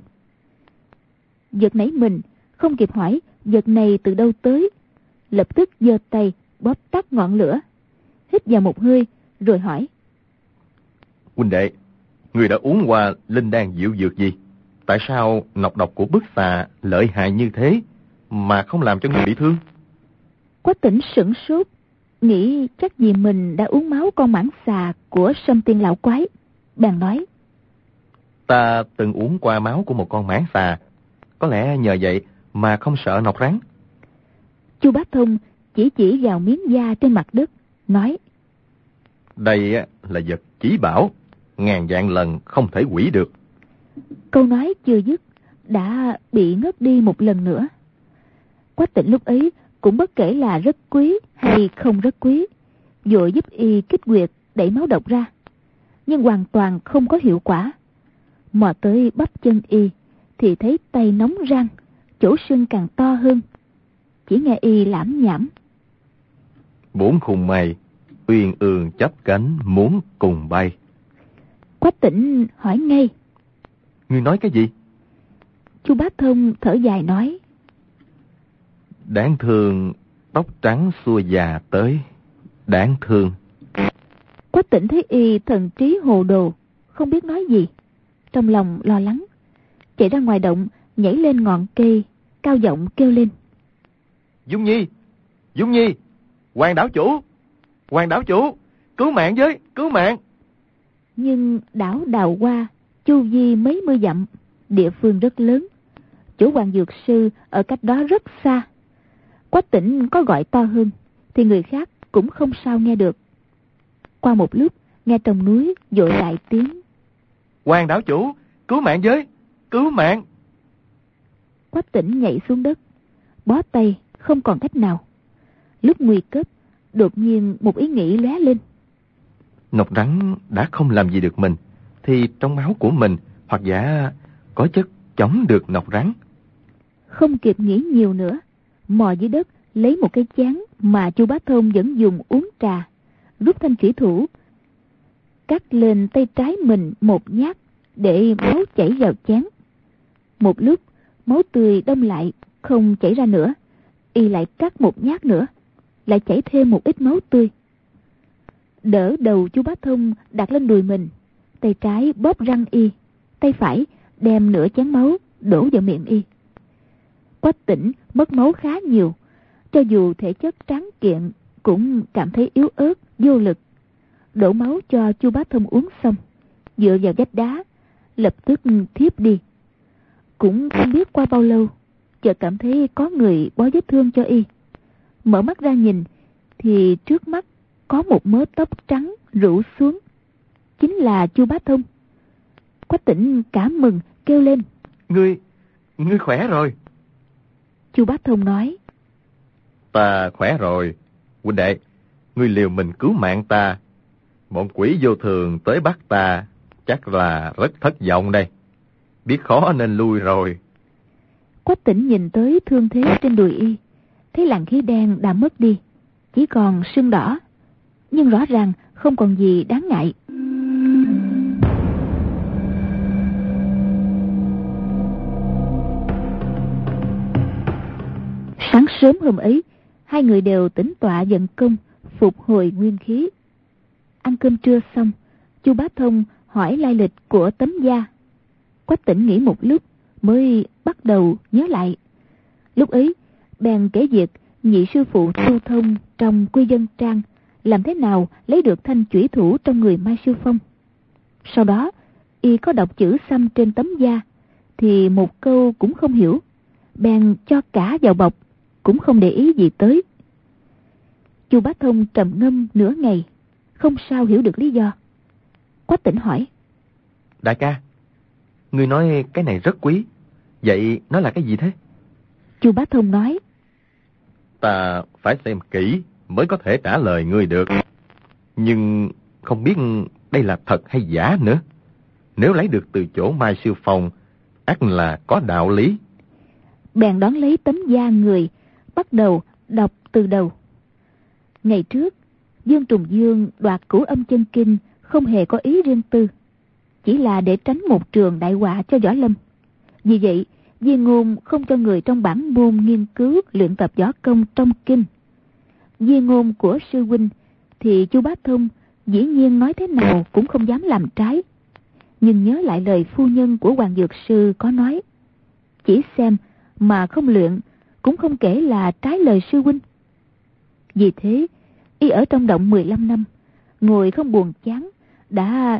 C: Giật nảy mình, không kịp hỏi vật này từ đâu tới, lập tức giơ tay bóp tắt ngọn lửa, hít vào một hơi rồi hỏi:
B: Huynh đệ, người đã uống qua linh đan diệu dược gì? Tại sao nọc độc của bức xà lợi hại như thế mà không làm cho người bị thương?
C: Quách Tĩnh sửng sốt, nghĩ chắc vì mình đã uống máu con mãng xà của Sâm Tiên lão quái, bèn nói:
B: Ta từng uống qua máu của một con mãng xà, có lẽ nhờ vậy mà không sợ nọc rắn.
C: Chu Bá Thông chỉ chỉ vào miếng da trên mặt đất, nói:
B: Đây là vật chí bảo, ngàn vạn lần không thể hủy được.
C: Câu nói chưa dứt đã bị ngất đi một lần nữa. Quách Tĩnh lúc ấy cũng bất kể là rất quý hay không rất quý, vội giúp y kích huyệt đẩy máu độc ra, nhưng hoàn toàn không có hiệu quả. Mò tới bắp chân y thì thấy tay nóng rang, chỗ sưng càng to hơn. Chỉ nghe y lảm nhảm:
B: Bốn khùng mây, uyên ương chắp cánh muốn cùng bay.
C: Quách Tĩnh hỏi ngay:
B: Ngươi nói cái gì?
C: Chu Bá Thông thở dài nói:
B: Đáng thương, tóc trắng xua già tới, đáng thương.
C: Quách Tĩnh thấy y thần trí hồ đồ, không biết nói gì, trong lòng lo lắng, chạy ra ngoài động, nhảy lên ngọn cây, cao giọng kêu lên:
B: Dung Nhi, Dung Nhi, Hoàng đảo chủ, Hoàng đảo chủ, cứu mạng với, cứu mạng.
C: Nhưng đảo Đào Hoa chu vi mấy mươi dặm, địa phương rất lớn, chỗ Hoàng dược sư ở cách đó rất xa. Quách Tĩnh có gọi to hơn thì người khác cũng không sao nghe được. Qua một lúc, nghe trong núi vội lại tiếng:
B: Hoàng đảo chủ, cứu mạng với, cứu mạng.
C: Quách Tĩnh nhảy xuống đất, bó tay không còn cách nào. Lúc nguy cấp, đột nhiên một ý nghĩ lóe lên.
B: Nọc rắn đã không làm gì được mình, thì trong máu của mình hoặc giả có chất chống được nọc rắn.
C: Không kịp nghĩ nhiều nữa, mò dưới đất lấy một cái chén mà Chu Bá Thông vẫn dùng uống trà, rút thanh thủy thủ, cắt lên tay trái mình một nhát để máu chảy vào chén. Một lúc máu tươi đông lại, không chảy ra nữa, y lại cắt một nhát nữa, lại chảy thêm một ít máu tươi. Đỡ đầu Chu Bá Thông đặt lên đùi mình, tay trái bóp răng y, tay phải đem nửa chén máu đổ vào miệng y. Quách Tĩnh mất máu khá nhiều, cho dù thể chất tráng kiện cũng cảm thấy yếu ớt, vô lực. Đổ máu cho Chu Bá Thông uống xong, dựa vào vách đá, lập tức thiếp đi. Cũng không biết qua bao lâu, chợt cảm thấy có người bó vết thương cho y. Mở mắt ra nhìn, thì trước mắt có một mớ tóc trắng rủ xuống, chính là Chu Bá Thông. Quách Tĩnh cảm mừng kêu lên:
B: Ngươi, ngươi khỏe rồi.
C: Chu Bá Thông nói:
B: Ta khỏe rồi. Huynh đệ, ngươi liều mình cứu mạng ta, bọn quỷ vô thường tới bắt ta, chắc là rất thất vọng đây. Biết khó nên lui rồi.
C: Quách Tĩnh nhìn tới thương thế trên đùi y, thấy làn khí đen đã mất đi, chỉ còn sưng đỏ, nhưng rõ ràng không còn gì đáng ngại. Sáng sớm hôm ấy, hai người đều tĩnh tọa vận công, phục hồi nguyên khí. Ăn cơm trưa xong, Chu Bá Thông hỏi lai lịch của Tấm Gia. Quách Tĩnh nghĩ một lúc mới bắt đầu nhớ lại. Lúc ấy bèn kể việc nhị sư phụ Tu Thông trong Quy Dân Trang làm thế nào lấy được thanh chủy thủ trong người Mai Sư Phong. Sau đó y có đọc chữ xăm trên tấm da thì một câu cũng không hiểu, bèn cho cả vào bọc, cũng không để ý gì tới. Chu Bá Thông trầm ngâm nửa ngày, không sao hiểu được lý do. Quách Tĩnh hỏi:
B: Đại ca, ngươi nói cái này rất quý, vậy nó là cái gì thế?
C: Chu Bá Thông nói:
B: Ta phải xem kỹ mới có thể trả lời ngươi được. Nhưng không biết đây là thật hay giả nữa. Nếu lấy được từ chỗ Mai Sư Phong, ắt là có đạo lý.
C: Bèn đón lấy tấm da người, bắt đầu đọc từ đầu. Ngày trước, Dương Trùng Dương đoạt Cửu Âm Chân Kinh không hề có ý riêng tư, chỉ là để tránh một trường đại họa cho Võ Lâm. Vì vậy, Di Ngôn không cho người trong bản môn nghiên cứu luyện tập võ công trong kinh. Di ngôn của sư huynh thì Chu Bá Thông dĩ nhiên nói thế nào cũng không dám làm trái. Nhưng nhớ lại lời phu nhân của Hoàng Dược Sư có nói, chỉ xem mà không luyện cũng không kể là trái lời sư huynh. Vì thế, y ở trong động mười lăm năm, ngồi không buồn chán, đã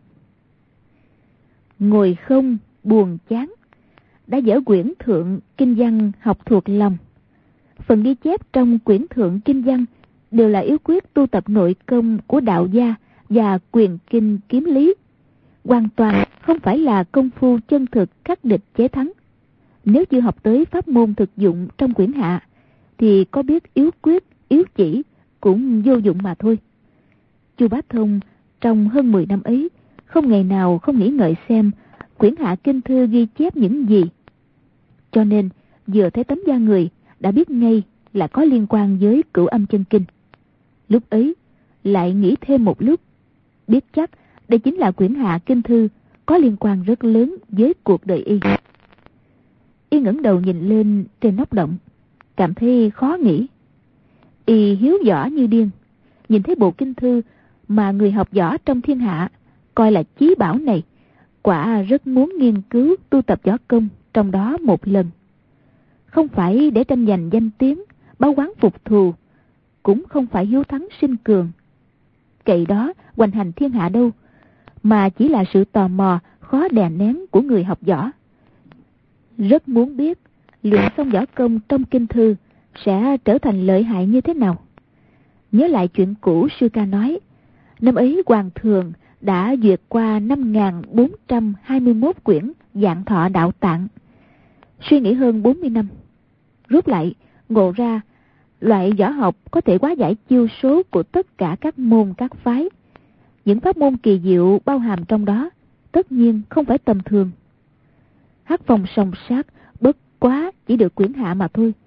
C: ngồi không buồn chán, đã dở quyển thượng kinh văn học thuộc lòng. Phần ghi chép trong quyển thượng kinh văn đều là yếu quyết tu tập nội công của đạo gia và quyền kinh kiếm lý, hoàn toàn không phải là công phu chân thực khắc địch chế thắng. Nếu chưa học tới pháp môn thực dụng trong quyển hạ, thì có biết yếu quyết, yếu chỉ cũng vô dụng mà thôi. Chu Bá Thông trong hơn mười năm ấy không ngày nào không nghĩ ngợi xem quyển hạ kinh thư ghi chép những gì. Cho nên vừa thấy tấm da người đã biết ngay là có liên quan với Cửu Âm Chân Kinh. Lúc ấy lại nghĩ thêm một lúc, biết chắc đây chính là quyển hạ kinh thư có liên quan rất lớn với cuộc đời y. Y ngẩng đầu nhìn lên trên nóc động, cảm thấy khó nghĩ. Y hiếu võ như điên, nhìn thấy bộ kinh thư mà người học võ trong thiên hạ coi là chí bảo này, quả rất muốn nghiên cứu tu tập võ công trong đó một lần. Không phải để tranh giành danh tiếng, báo oán phục thù, cũng không phải hiếu thắng sinh cường, cậy đó hoành hành thiên hạ đâu, mà chỉ là sự tò mò khó đè nén của người học võ. Rất muốn biết luyện xong võ công trong kinh thư sẽ trở thành lợi hại như thế nào. Nhớ lại chuyện cũ sư ca nói, năm ấy Hoàng Thường đã duyệt qua năm nghìn bốn trăm hai mươi mốt quyển Vạn Thọ Đạo Tạng. Suy nghĩ hơn bốn mươi năm, rút lại ngộ ra loại võ học có thể hóa giải chiêu số của tất cả các môn các phái. Những pháp môn kỳ diệu bao hàm trong đó tất nhiên không phải tầm thường. Hắc Phong song sát bất quá chỉ được quyển hạ mà thôi.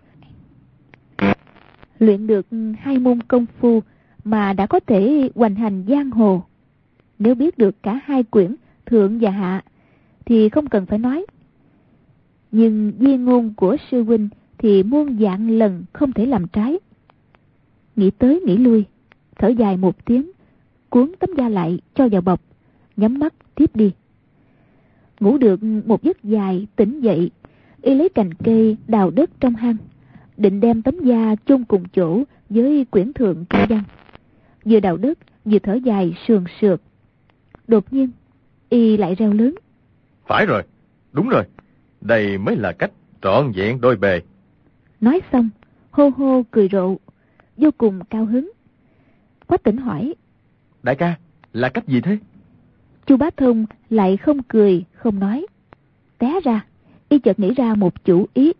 C: Luyện được hai môn công phu mà đã có thể hoành hành giang hồ. Nếu biết được cả hai quyển thượng và hạ thì không cần phải nói. Nhưng di ngôn của sư huynh thì muôn vạn lần không thể làm trái. Nghĩ tới nghĩ lui, thở dài một tiếng, cuốn tấm da lại cho vào bọc, nhắm mắt tiếp đi. Ngủ được một giấc dài, tỉnh dậy, y lấy cành cây đào đất trong hang, định đem tấm da chôn cùng chỗ với quyển thượng kinh văn. Vừa đào đất vừa thở dài sườn sượt. Đột nhiên y lại reo lớn,
B: phải rồi, đúng rồi, đây mới là cách trọn vẹn đôi bề.
C: Nói xong hô hô cười rộ, vô cùng cao hứng. Quách Tỉnh hỏi,
B: đại ca, là cách gì thế?
C: Chu Bá Thông lại không cười không nói. Té ra y chợt nghĩ ra một chủ ý.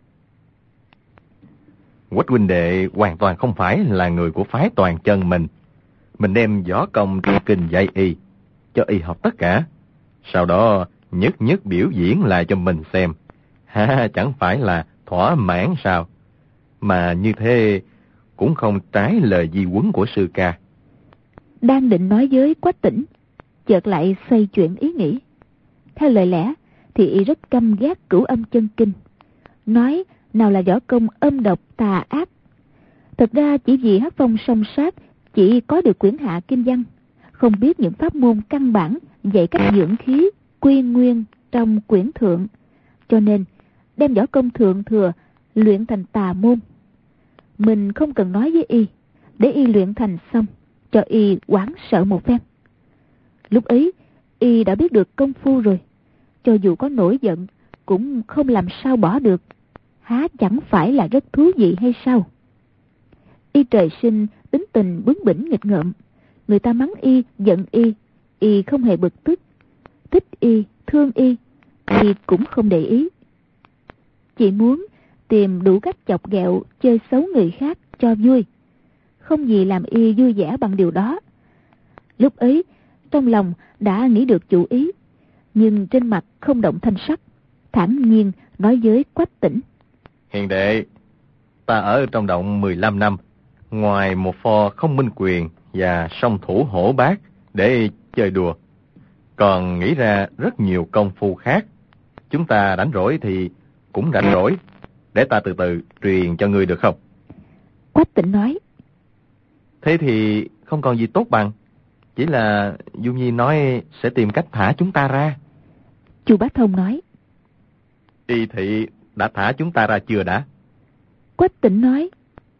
B: Quách huynh đệ hoàn toàn không phải là người của phái Toàn Chân mình. Mình đem võ công trong kinh dạy y, cho y học tất cả, sau đó nhất nhất biểu diễn lại cho mình xem. Ha, chẳng phải là thỏa mãn sao? Mà như thế cũng không trái lời di huấn của sư ca.
C: Đang định nói với Quách Tỉnh, chợt lại xoay chuyển ý nghĩ. Theo lời lẽ thì y rất căm ghét Cửu Âm Chân Kinh, nói nào là võ công âm độc tà ác. Thật ra chỉ vì Hắc Phong song sát chỉ có được quyển hạ kinh văn, không biết những pháp môn căn bản dạy cách dưỡng khí quy nguyên trong quyển thượng, cho nên đem võ công thượng thừa luyện thành tà môn. Mình không cần nói với y, để y luyện thành xong, cho y hoảng sợ một phen. Lúc ấy y đã biết được công phu rồi, cho dù có nổi giận cũng không làm sao bỏ được. Há chẳng phải là rất thú vị hay sao? Y trời sinh tính tình bướng bỉnh nghịch ngợm, người ta mắng y, giận y, y không hề bực tức. Thích y, thương y, y cũng không để ý. Chỉ muốn tìm đủ cách chọc ghẹo, chơi xấu người khác cho vui. Không gì làm y vui vẻ bằng điều đó. Lúc ấy, trong lòng đã nghĩ được chủ ý, nhưng trên mặt không động thanh sắc, thản nhiên nói với Quách Tĩnh:
B: Hiền đệ, ta ở trong động mười lăm năm, ngoài một pho không minh quyền và song thủ hổ bát để chơi đùa, còn nghĩ ra rất nhiều công phu khác. Chúng ta rảnh rỗi thì cũng rảnh rỗi, để ta từ từ truyền cho ngươi được không?
C: Quách Tĩnh nói:
B: Thế thì không còn gì tốt bằng, chỉ là Du Nhi nói sẽ tìm cách thả chúng ta ra.
C: Chu Bá Thông nói:
B: Y thị đã thả chúng ta ra chưa đã?
C: Quách Tĩnh nói: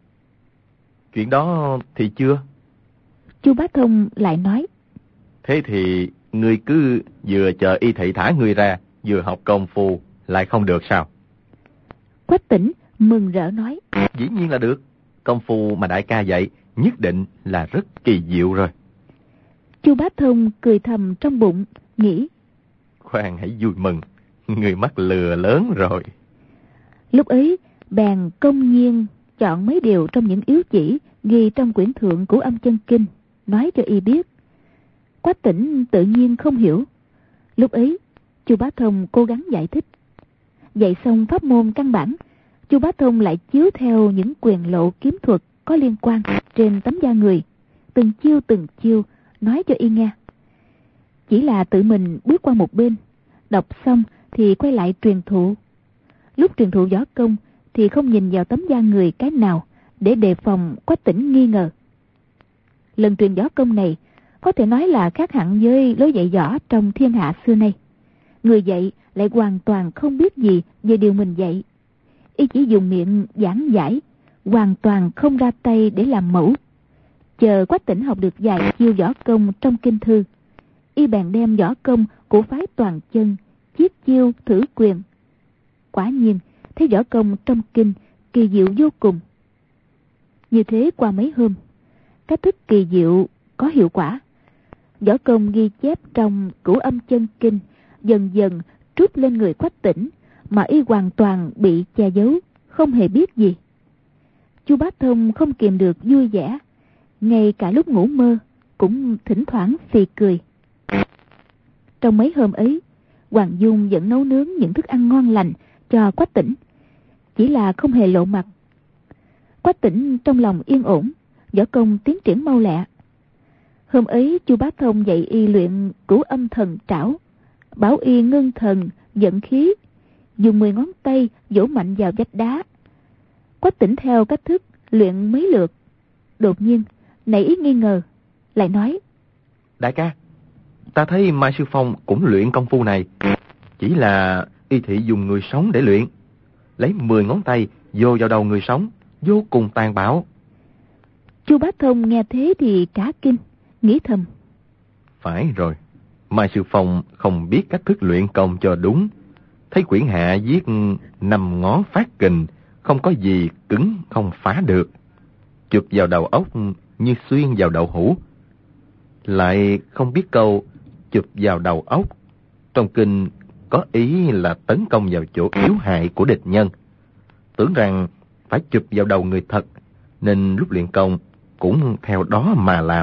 B: Chuyện đó thì chưa.
C: Chu Bá Thông lại nói:
B: Thế thì ngươi cứ vừa chờ Y thị thả ngươi ra, vừa học công phu lại không được sao?
C: Quách Tĩnh mừng rỡ nói:
B: Dĩ nhiên là được. Công phu mà đại ca dạy nhất định là rất kỳ diệu rồi.
C: Chu Bá Thông cười thầm trong bụng, nghĩ:
B: Khoan hãy vui mừng, người mắc lừa lớn rồi.
C: Lúc ấy bèn công nhiên chọn mấy điều trong những yếu chỉ ghi trong quyển thượng của Âm Chân Kinh, nói cho y biết. Quách Tĩnh tự nhiên không hiểu. Lúc ấy Chu Bá Thông cố gắng giải thích. Dạy xong pháp môn căn bản, Chu Bá Thông lại chiếu theo những quyền lộ kiếm thuật có liên quan trên tấm da người, từng chiêu từng chiêu nói cho y nghe. Chỉ là tự mình bước qua một bên, đọc xong thì quay lại truyền thụ. Lúc truyền thụ võ công thì không nhìn vào tấm da người cái nào, để đề phòng Quách Tĩnh nghi ngờ. Lần truyền võ công này có thể nói là khác hẳn với lối dạy võ trong thiên hạ xưa nay. Người dạy lại hoàn toàn không biết gì về điều mình dạy. Y chỉ dùng miệng giảng giải, hoàn toàn không ra tay để làm mẫu. Chờ Quách Tĩnh học được vài chiêu võ công trong kinh thư, y bèn đem võ công của phái Toàn Chân, chiết chiêu thử quyền. Quả nhiên thấy võ công trong kinh kỳ diệu vô cùng. Như thế qua mấy hôm, cách thức kỳ diệu có hiệu quả. Võ công ghi chép trong Cửu Âm Chân Kinh dần dần trút lên người Quách Tĩnh, mà y hoàn toàn bị che giấu, không hề biết gì. Chu Bá Thông không kìm được vui vẻ, ngay cả lúc ngủ mơ cũng thỉnh thoảng phì cười. Trong mấy hôm ấy, Hoàng Dung vẫn nấu nướng những thức ăn ngon lành cho Quách Tĩnh, chỉ là không hề lộ mặt. Quách Tĩnh trong lòng yên ổn, võ công tiến triển mau lẹ. Hôm ấy Chu Bá Thông dạy y luyện Cửu Âm Thần Trảo, bảo y ngưng thần vận khí, dùng mười ngón tay vỗ mạnh vào vách đá. Quách Tĩnh theo cách thức luyện mấy lượt, đột nhiên nảy ý nghi ngờ, lại nói:
B: Đại ca, ta thấy Mai Sư Phong cũng luyện công phu này, chỉ là y thị dùng người sống để luyện, lấy mười ngón tay vô vào đầu người sống, vô cùng tàn bạo.
C: Chu Bá Thông nghe thế thì cả kinh, nghĩ thầm:
B: Phải rồi, Mai Sư Phong không biết cách thức luyện công cho đúng. Thấy quyển hạ viết năm ngón phát kình, không có gì cứng không phá được, chụp vào đầu óc như xuyên vào đậu hũ. Lại không biết câu chụp vào đầu óc trong kinh có ý là tấn công vào chỗ yếu hại của địch nhân, tưởng rằng phải chụp vào đầu người thật, nên lúc luyện công cũng theo đó mà làm.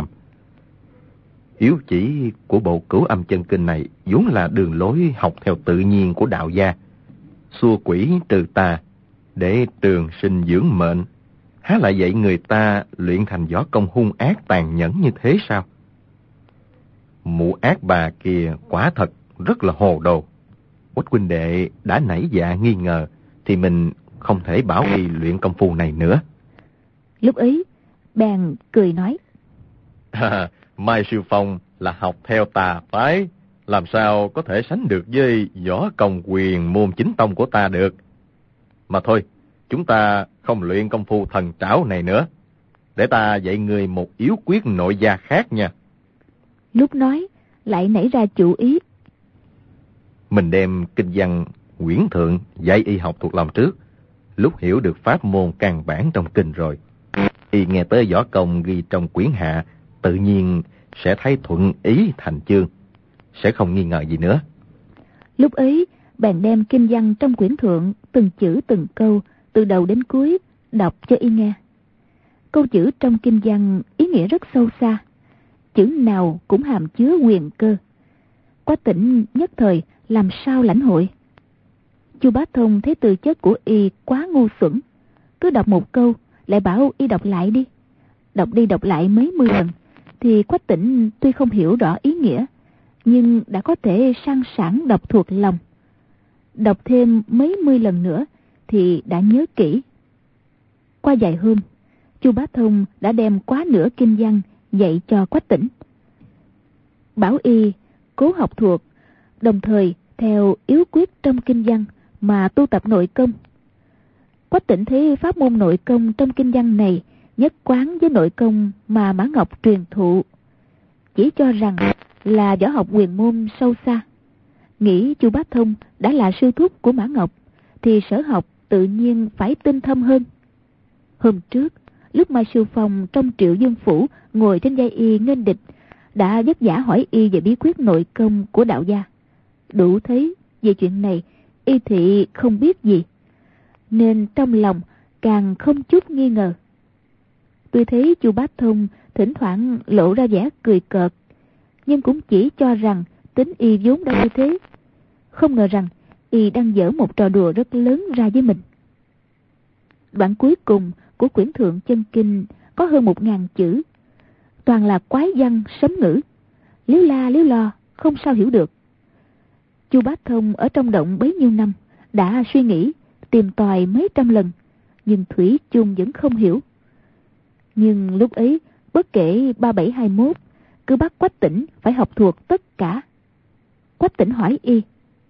B: Yếu chỉ của bộ Cửu Âm Chân Kinh này vốn là đường lối học theo tự nhiên của đạo gia, xua quỷ trừ tà để trường sinh dưỡng mệnh, há lại dạy người ta luyện thành võ công hung ác tàn nhẫn như thế sao? Mụ ác bà kia quả thật rất là hồ đồ. Quách huynh đệ đã nảy dạ nghi ngờ thì mình không thể bảo y luyện công phu này nữa.
C: Lúc ấy bèn cười nói:
B: À, Mai Sư Phong là học theo tà phái, làm sao có thể sánh được với võ công quyền môn chính tông của ta được. Mà thôi, chúng ta không luyện công phu thần trảo này nữa, để ta dạy người một yếu quyết nội gia khác nha.
C: Lúc nói lại nảy ra chủ ý.
B: Mình đem kinh văn quyển thượng dạy y học thuộc lòng trước, lúc hiểu được pháp môn căn bản trong kinh rồi, y nghe tới võ công ghi trong quyển hạ, tự nhiên sẽ thấy thuận ý thành chương, sẽ không nghi ngờ gì nữa.
C: Lúc ấy bèn đem kinh văn trong quyển thượng từng chữ từng câu, từ đầu đến cuối đọc cho y nghe. Câu chữ trong kinh văn ý nghĩa rất sâu xa, chữ nào cũng hàm chứa quyền cơ. Quách Tĩnh nhất thời làm sao lãnh hội. Chu Bá Thông thấy từ chất của y quá ngu xuẩn, cứ đọc một câu lại bảo y đọc lại đi. Đọc đi đọc lại mấy mươi lần thì Quách Tĩnh tuy không hiểu rõ ý nghĩa, nhưng đã có thể sang sảng đọc thuộc lòng. Đọc thêm mấy mươi lần nữa thì đã nhớ kỹ. Qua vài hôm, Chu Bá Thông đã đem quá nửa kinh văn dạy cho Quách Tĩnh, bảo y cố học thuộc, đồng thời theo yếu quyết trong kinh văn mà tu tập nội công. Quách Tĩnh thấy pháp môn nội công trong kinh văn này nhất quán với nội công mà Mã Ngọc truyền thụ, chỉ cho rằng là võ học quyền môn sâu xa. Nghĩ Chu Bá Thông đã là sư thúc của Mã Ngọc thì sở học tự nhiên phải tinh thâm hơn. Hôm trước, lúc Mai Sư Phong trong Triệu Dương Phủ ngồi trên vai y nghênh địch, đã vất vả hỏi y về bí quyết nội công của đạo gia. Đủ thấy về chuyện này y thị không biết gì, nên trong lòng càng không chút nghi ngờ. Tuy thấy Chu Bá Thông thỉnh thoảng lộ ra vẻ cười cợt, nhưng cũng chỉ cho rằng tính y vốn đã như thế, không ngờ rằng y đang giở một trò đùa rất lớn ra với mình. Đoạn cuối cùng của quyển Thượng Chân Kinh có hơn một ngàn chữ, toàn là quái văn sấm ngữ, líu la líu lo không sao hiểu được. Chu Bá Thông ở trong động bấy nhiêu năm đã suy nghĩ tìm tòi mấy trăm lần, nhưng thủy chung vẫn không hiểu. Nhưng lúc ấy bất kể ba bảy hai mốt, cứ bắt Quách Tĩnh phải học thuộc tất cả. Quách Tĩnh hỏi y: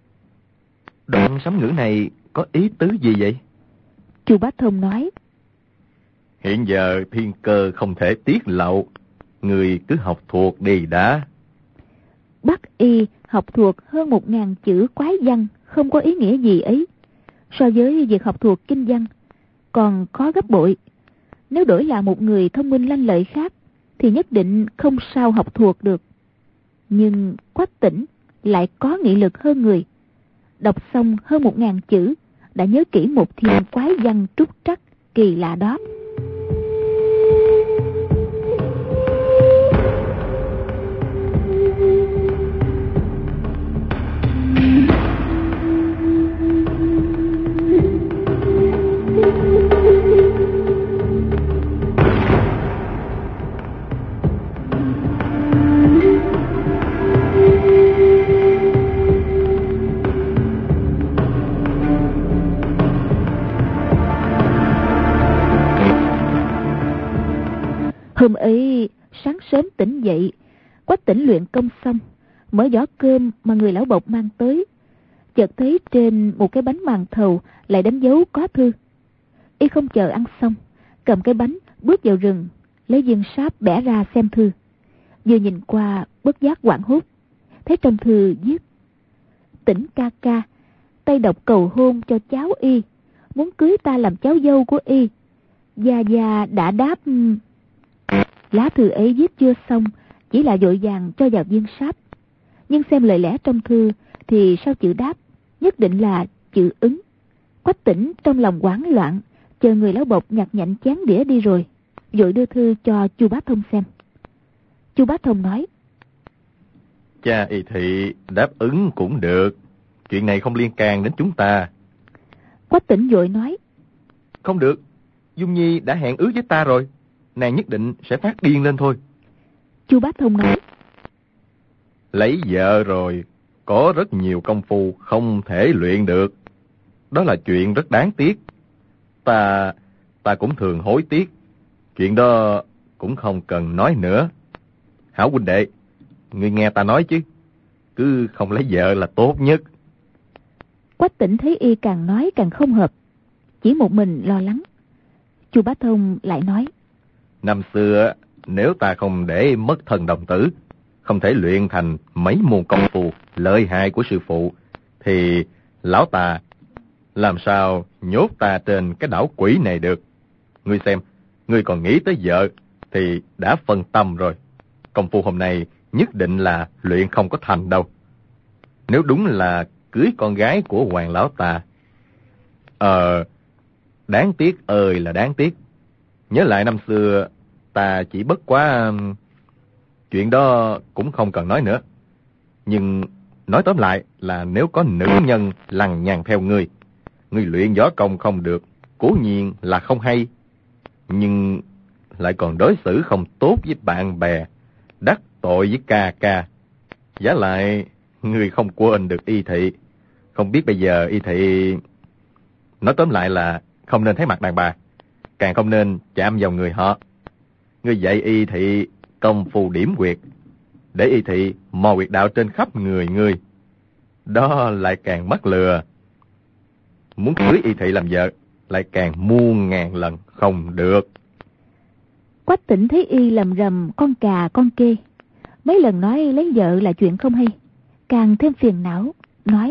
B: đoạn sấm ngữ này có ý tứ gì vậy?
C: Chu Bá Thông nói:
B: hiện giờ thiên cơ không thể tiết lộ, người cứ học thuộc đi đã.
C: Bắt y học thuộc hơn một ngàn chữ quái văn không có ý nghĩa gì ấy, so với việc học thuộc kinh văn còn khó gấp bội. Nếu đổi là một người thông minh lanh lợi khác thì nhất định không sao học thuộc được. Nhưng Quách Tĩnh lại có nghị lực hơn người, đọc xong hơn một ngàn chữ đã nhớ kỹ một thiên quái văn trúc trắc kỳ lạ đó. Hôm ấy sáng sớm tỉnh dậy, Quách Tĩnh luyện công xong, mở giỏ cơm mà người lão bộc mang tới, chợt thấy trên một cái bánh màn thầu lại đánh dấu có thư. Y không chờ ăn xong, cầm cái bánh bước vào rừng, lấy viên sáp bẻ ra xem thư. Vừa nhìn qua bất giác hoảng hốt, thấy trong thư viết: Tĩnh ca ca, tay độc cầu hôn cho cháu y, muốn cưới ta làm cháu dâu của y. Gia Gia đã đáp. Lá thư ấy viết chưa xong, chỉ là vội vàng cho vào viên sáp. Nhưng xem lời lẽ trong thư thì sau chữ đáp nhất định là chữ ứng. Quách Tĩnh trong lòng hoảng loạn, chờ người lão bộc nhặt nhạnh chén đĩa đi rồi, vội đưa thư cho Chu Bá Thông xem. Chu Bá Thông nói:
B: cha y thị đáp ứng cũng được, chuyện này không liên can đến chúng ta.
C: Quách Tĩnh vội nói:
B: không được, Dung Nhi đã hẹn ước với ta rồi, nàng nhất định sẽ phát điên lên thôi.
C: Chu Bá Thông nói:
B: lấy vợ rồi có rất nhiều công phu không thể luyện được, đó là chuyện rất đáng tiếc. Ta ta cũng thường hối tiếc, chuyện đó cũng không cần nói nữa. Hảo huynh đệ, ngươi nghe ta nói chứ, cứ không lấy vợ là tốt nhất.
C: Quách Tĩnh thấy y càng nói càng không hợp, chỉ một mình lo lắng. Chu Bá Thông lại nói:
B: năm xưa nếu ta không để mất thần đồng tử, không thể luyện thành mấy môn công phu lợi hại của sư phụ, thì lão ta làm sao nhốt ta trên cái đảo quỷ này được. Ngươi xem, ngươi còn nghĩ tới vợ thì đã phân tâm rồi. Công phu hôm nay nhất định là luyện không có thành đâu. Nếu đúng là cưới con gái của hoàng lão ta, Ờ, Đáng tiếc ơi là đáng tiếc. Nhớ lại năm xưa, ta chỉ bất quá... Chuyện đó cũng không cần nói nữa. Nhưng nói tóm lại là nếu có nữ nhân lằng nhằng theo ngươi, ngươi luyện võ công không được, cố nhiên là không hay. Nhưng lại còn đối xử không tốt với bạn bè, đắc tội với ca ca. Giả lại, ngươi không quên được Y Thị. Không biết bây giờ Y Thị... Nói tóm lại là không nên thấy mặt đàn bà, càng không nên chạm vào người họ. Ngươi dạy Y Thị công phu điểm huyệt, để Y Thị mò huyệt đạo trên khắp người ngươi. Đó lại càng mắc lừa. Muốn cưới Y Thị làm vợ, lại càng muôn ngàn lần không được.
C: Quách Tĩnh thấy Y làm rầm con cà con kê, mấy lần nói lấy vợ là chuyện không hay, càng thêm phiền não, nói: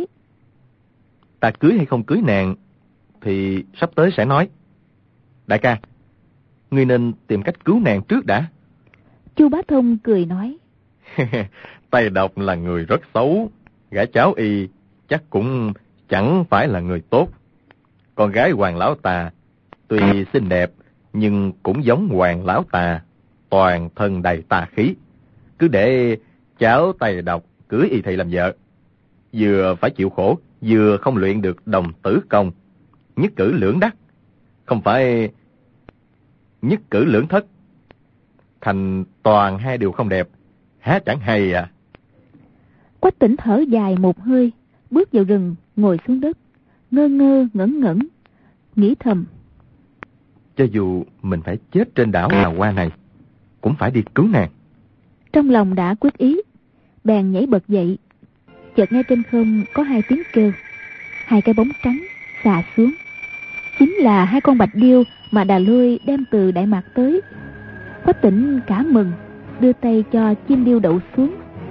B: Ta cưới hay không cưới nàng thì sắp tới sẽ nói. Đại ca, ngươi nên tìm cách cứu nàng trước đã.
C: Chu Bá Thông cười nói:
B: Tây Độc là người rất xấu, gả cháu Y chắc cũng chẳng phải là người tốt. Con gái Hoàng lão tà tuy xinh đẹp nhưng cũng giống Hoàng lão tà, toàn thân đầy tà khí. Cứ để cháu Tây Độc cưới Y Thị làm vợ, vừa phải chịu khổ, vừa không luyện được đồng tử công, nhất cử lưỡng đắc, không phải nhất cử lưỡng thất, thành toàn hai điều không đẹp, há chẳng hay à.
C: Quách Tĩnh thở dài một hơi, bước vào rừng, ngồi xuống đất, ngơ ngơ ngẩn ngẩn, nghĩ thầm:
B: Cho dù mình phải chết trên đảo Đào Hoa này, cũng phải đi cứu nàng.
C: Trong lòng đã quyết ý, bèn nhảy bật dậy. Chợt nghe trên không có hai tiếng kêu, hai cái bóng trắng xà xuống, chính là hai con bạch điêu mà Đà Lôi đem từ Đại Mạc tới. Quách Tĩnh cả mừng, đưa tay cho chim điêu đậu xuống.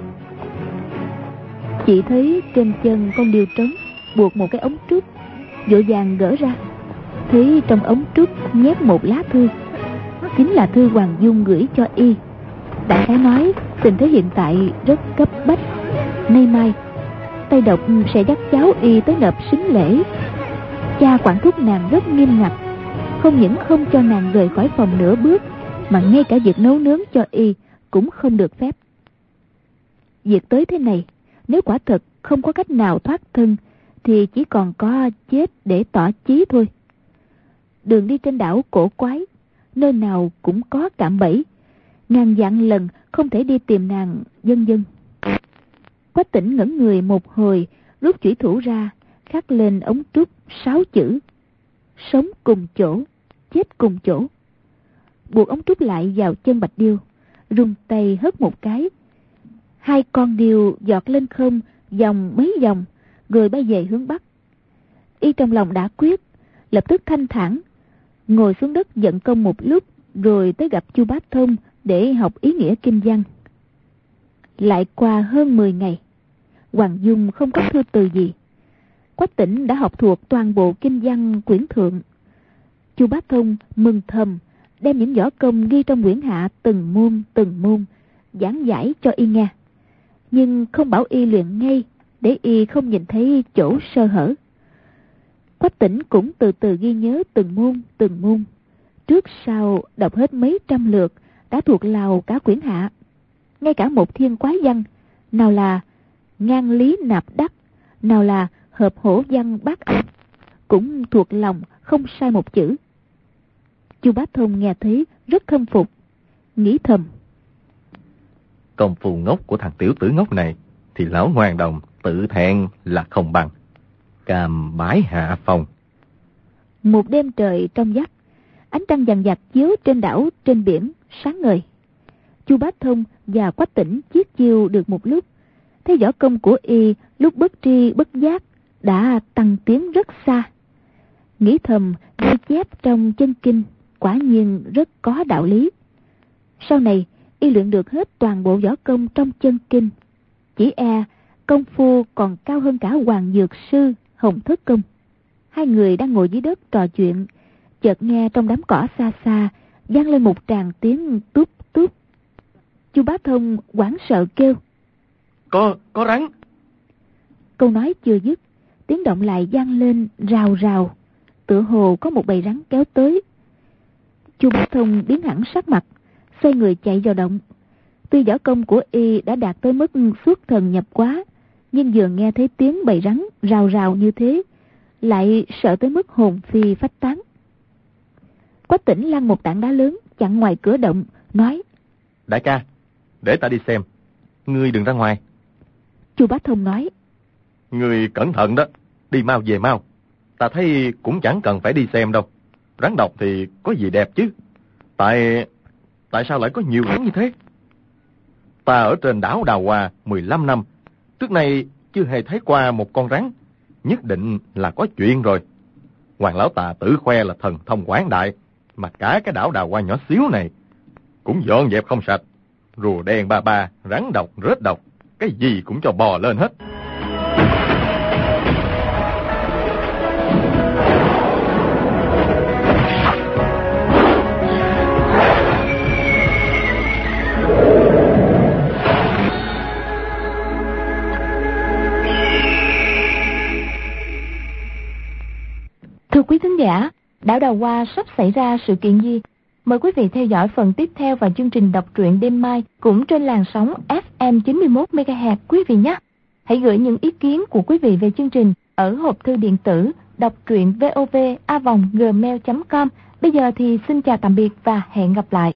C: Chỉ thấy trên chân con điêu trống buộc một cái ống trúc, vội vàng gỡ ra, thấy trong ống trúc nhét một lá thư, chính là thư Hoàng Dung gửi cho Y. Đại khái nói tình thế hiện tại rất cấp bách, nay mai Tây Độc sẽ dắt cháu Y tới nộp sính lễ. Cha quản thúc nàng rất nghiêm ngặt, không những không cho nàng rời khỏi phòng nửa bước, mà ngay cả việc nấu nướng cho Y cũng không được phép. Việc tới thế này, nếu quả thật không có cách nào thoát thân, thì chỉ còn có chết để tỏ chí thôi. Đường đi trên đảo cổ quái, nơi nào cũng có cạm bẫy, ngàn vạn lần không thể đi tìm nàng vân vân. Quách Tĩnh ngẩn người một hồi, rút chủy thủ ra, khắc lên ống trúc sáu chữ: sống cùng chỗ, chết cùng chỗ. Buộc ống trúc lại vào chân bạch điêu, rung tay hất một cái, hai con điêu giọt lên không vòng mấy vòng, rồi bay về hướng bắc. Y trong lòng đã quyết, lập tức thanh thản, ngồi xuống đất vận công một lúc, rồi tới gặp Chu Bá Thông để học ý nghĩa kinh văn. Lại qua hơn mười ngày, Hoàng Dung không có thư từ gì. Quách Tĩnh đã học thuộc toàn bộ kinh văn quyển thượng. Chu Bá Thông mừng thầm, đem những võ công ghi trong quyển hạ từng môn từng môn giảng giải cho Y nghe, nhưng không bảo Y luyện ngay, để Y không nhìn thấy chỗ sơ hở. Quách Tĩnh cũng từ từ ghi nhớ từng môn từng môn, trước sau đọc hết mấy trăm lượt, đã thuộc lào cả quyển hạ. Ngay cả một thiên quái văn, nào là ngang lý nạp đắc, nào là hợp hổ văn bát âm, cũng thuộc lòng không sai một chữ. Chu Bá Thông nghe thấy rất khâm phục, nghĩ thầm:
B: Công phu ngốc của thằng tiểu tử ngốc này thì lão Hoàng Đồng tự thẹn là không bằng, cam bái hạ phong.
C: Một đêm trời trong vắt, ánh trăng vàng vặt chiếu trên đảo trên biển sáng ngời. Chu Bá Thông và Quách Tĩnh chiết chiêu được một lúc, thấy võ công của Y lúc bất tri bất giác đã tăng tiến rất xa. Nghĩ thầm ghi chép trong chân kinh quả nhiên rất có đạo lý. Sau này Y luyện được hết toàn bộ võ công trong chân kinh, chỉ e công phu còn cao hơn cả Hoàng Dược Sư Hồng Thất Công. Hai người đang ngồi dưới đất trò chuyện, chợt nghe trong đám cỏ xa xa vang lên một tràng tiếng túp túp. Chu Bá Thông hoảng sợ kêu:
B: Có, có rắn.
C: Câu nói chưa dứt, tiếng động lại vang lên rào rào. tựa hồ có một bầy rắn kéo tới. Chu Bá Thông biến hẳn sắc mặt, xoay người chạy vào động. Tuy võ công của y đã đạt tới mức xuất thần nhập hóa, nhưng vừa nghe thấy tiếng bầy rắn rào rào như thế, lại sợ tới mức hồn phi phách tán. Quách Tĩnh lăn một tảng đá lớn chặn ngoài cửa động, nói:
B: Đại ca, để ta đi xem, ngươi đừng ra ngoài.
C: Chu Bá Thông nói:
B: Ngươi cẩn thận đó, đi mau về mau. Ta thấy cũng chẳng cần phải đi xem đâu. Rắn độc thì có gì đẹp chứ. Tại... tại sao lại có nhiều rắn như thế? Ta ở trên đảo Đào Hoa mười lăm năm, trước nay chưa hề thấy qua một con rắn. Nhất định là có chuyện rồi. Hoàng lão tà tự khoe là thần thông quảng đại, mà cả cái đảo Đào Hoa nhỏ xíu này cũng dọn dẹp không sạch. Rùa đen ba ba, rắn độc, rết độc, cái gì cũng cho bò lên hết.
A: Thưa quý thính giả, đảo Đào Hoa sắp xảy ra sự kiện gì? Mời quý vị theo dõi phần tiếp theo vào chương trình đọc truyện đêm mai cũng trên làn sóng ép em chín mươi mốt mê ga héc quý vị nhé. Hãy gửi những ý kiến của quý vị về chương trình ở hộp thư điện tử đọc truyện vov a vòng gmail chấm com. Bây giờ thì xin chào tạm biệt và hẹn gặp lại.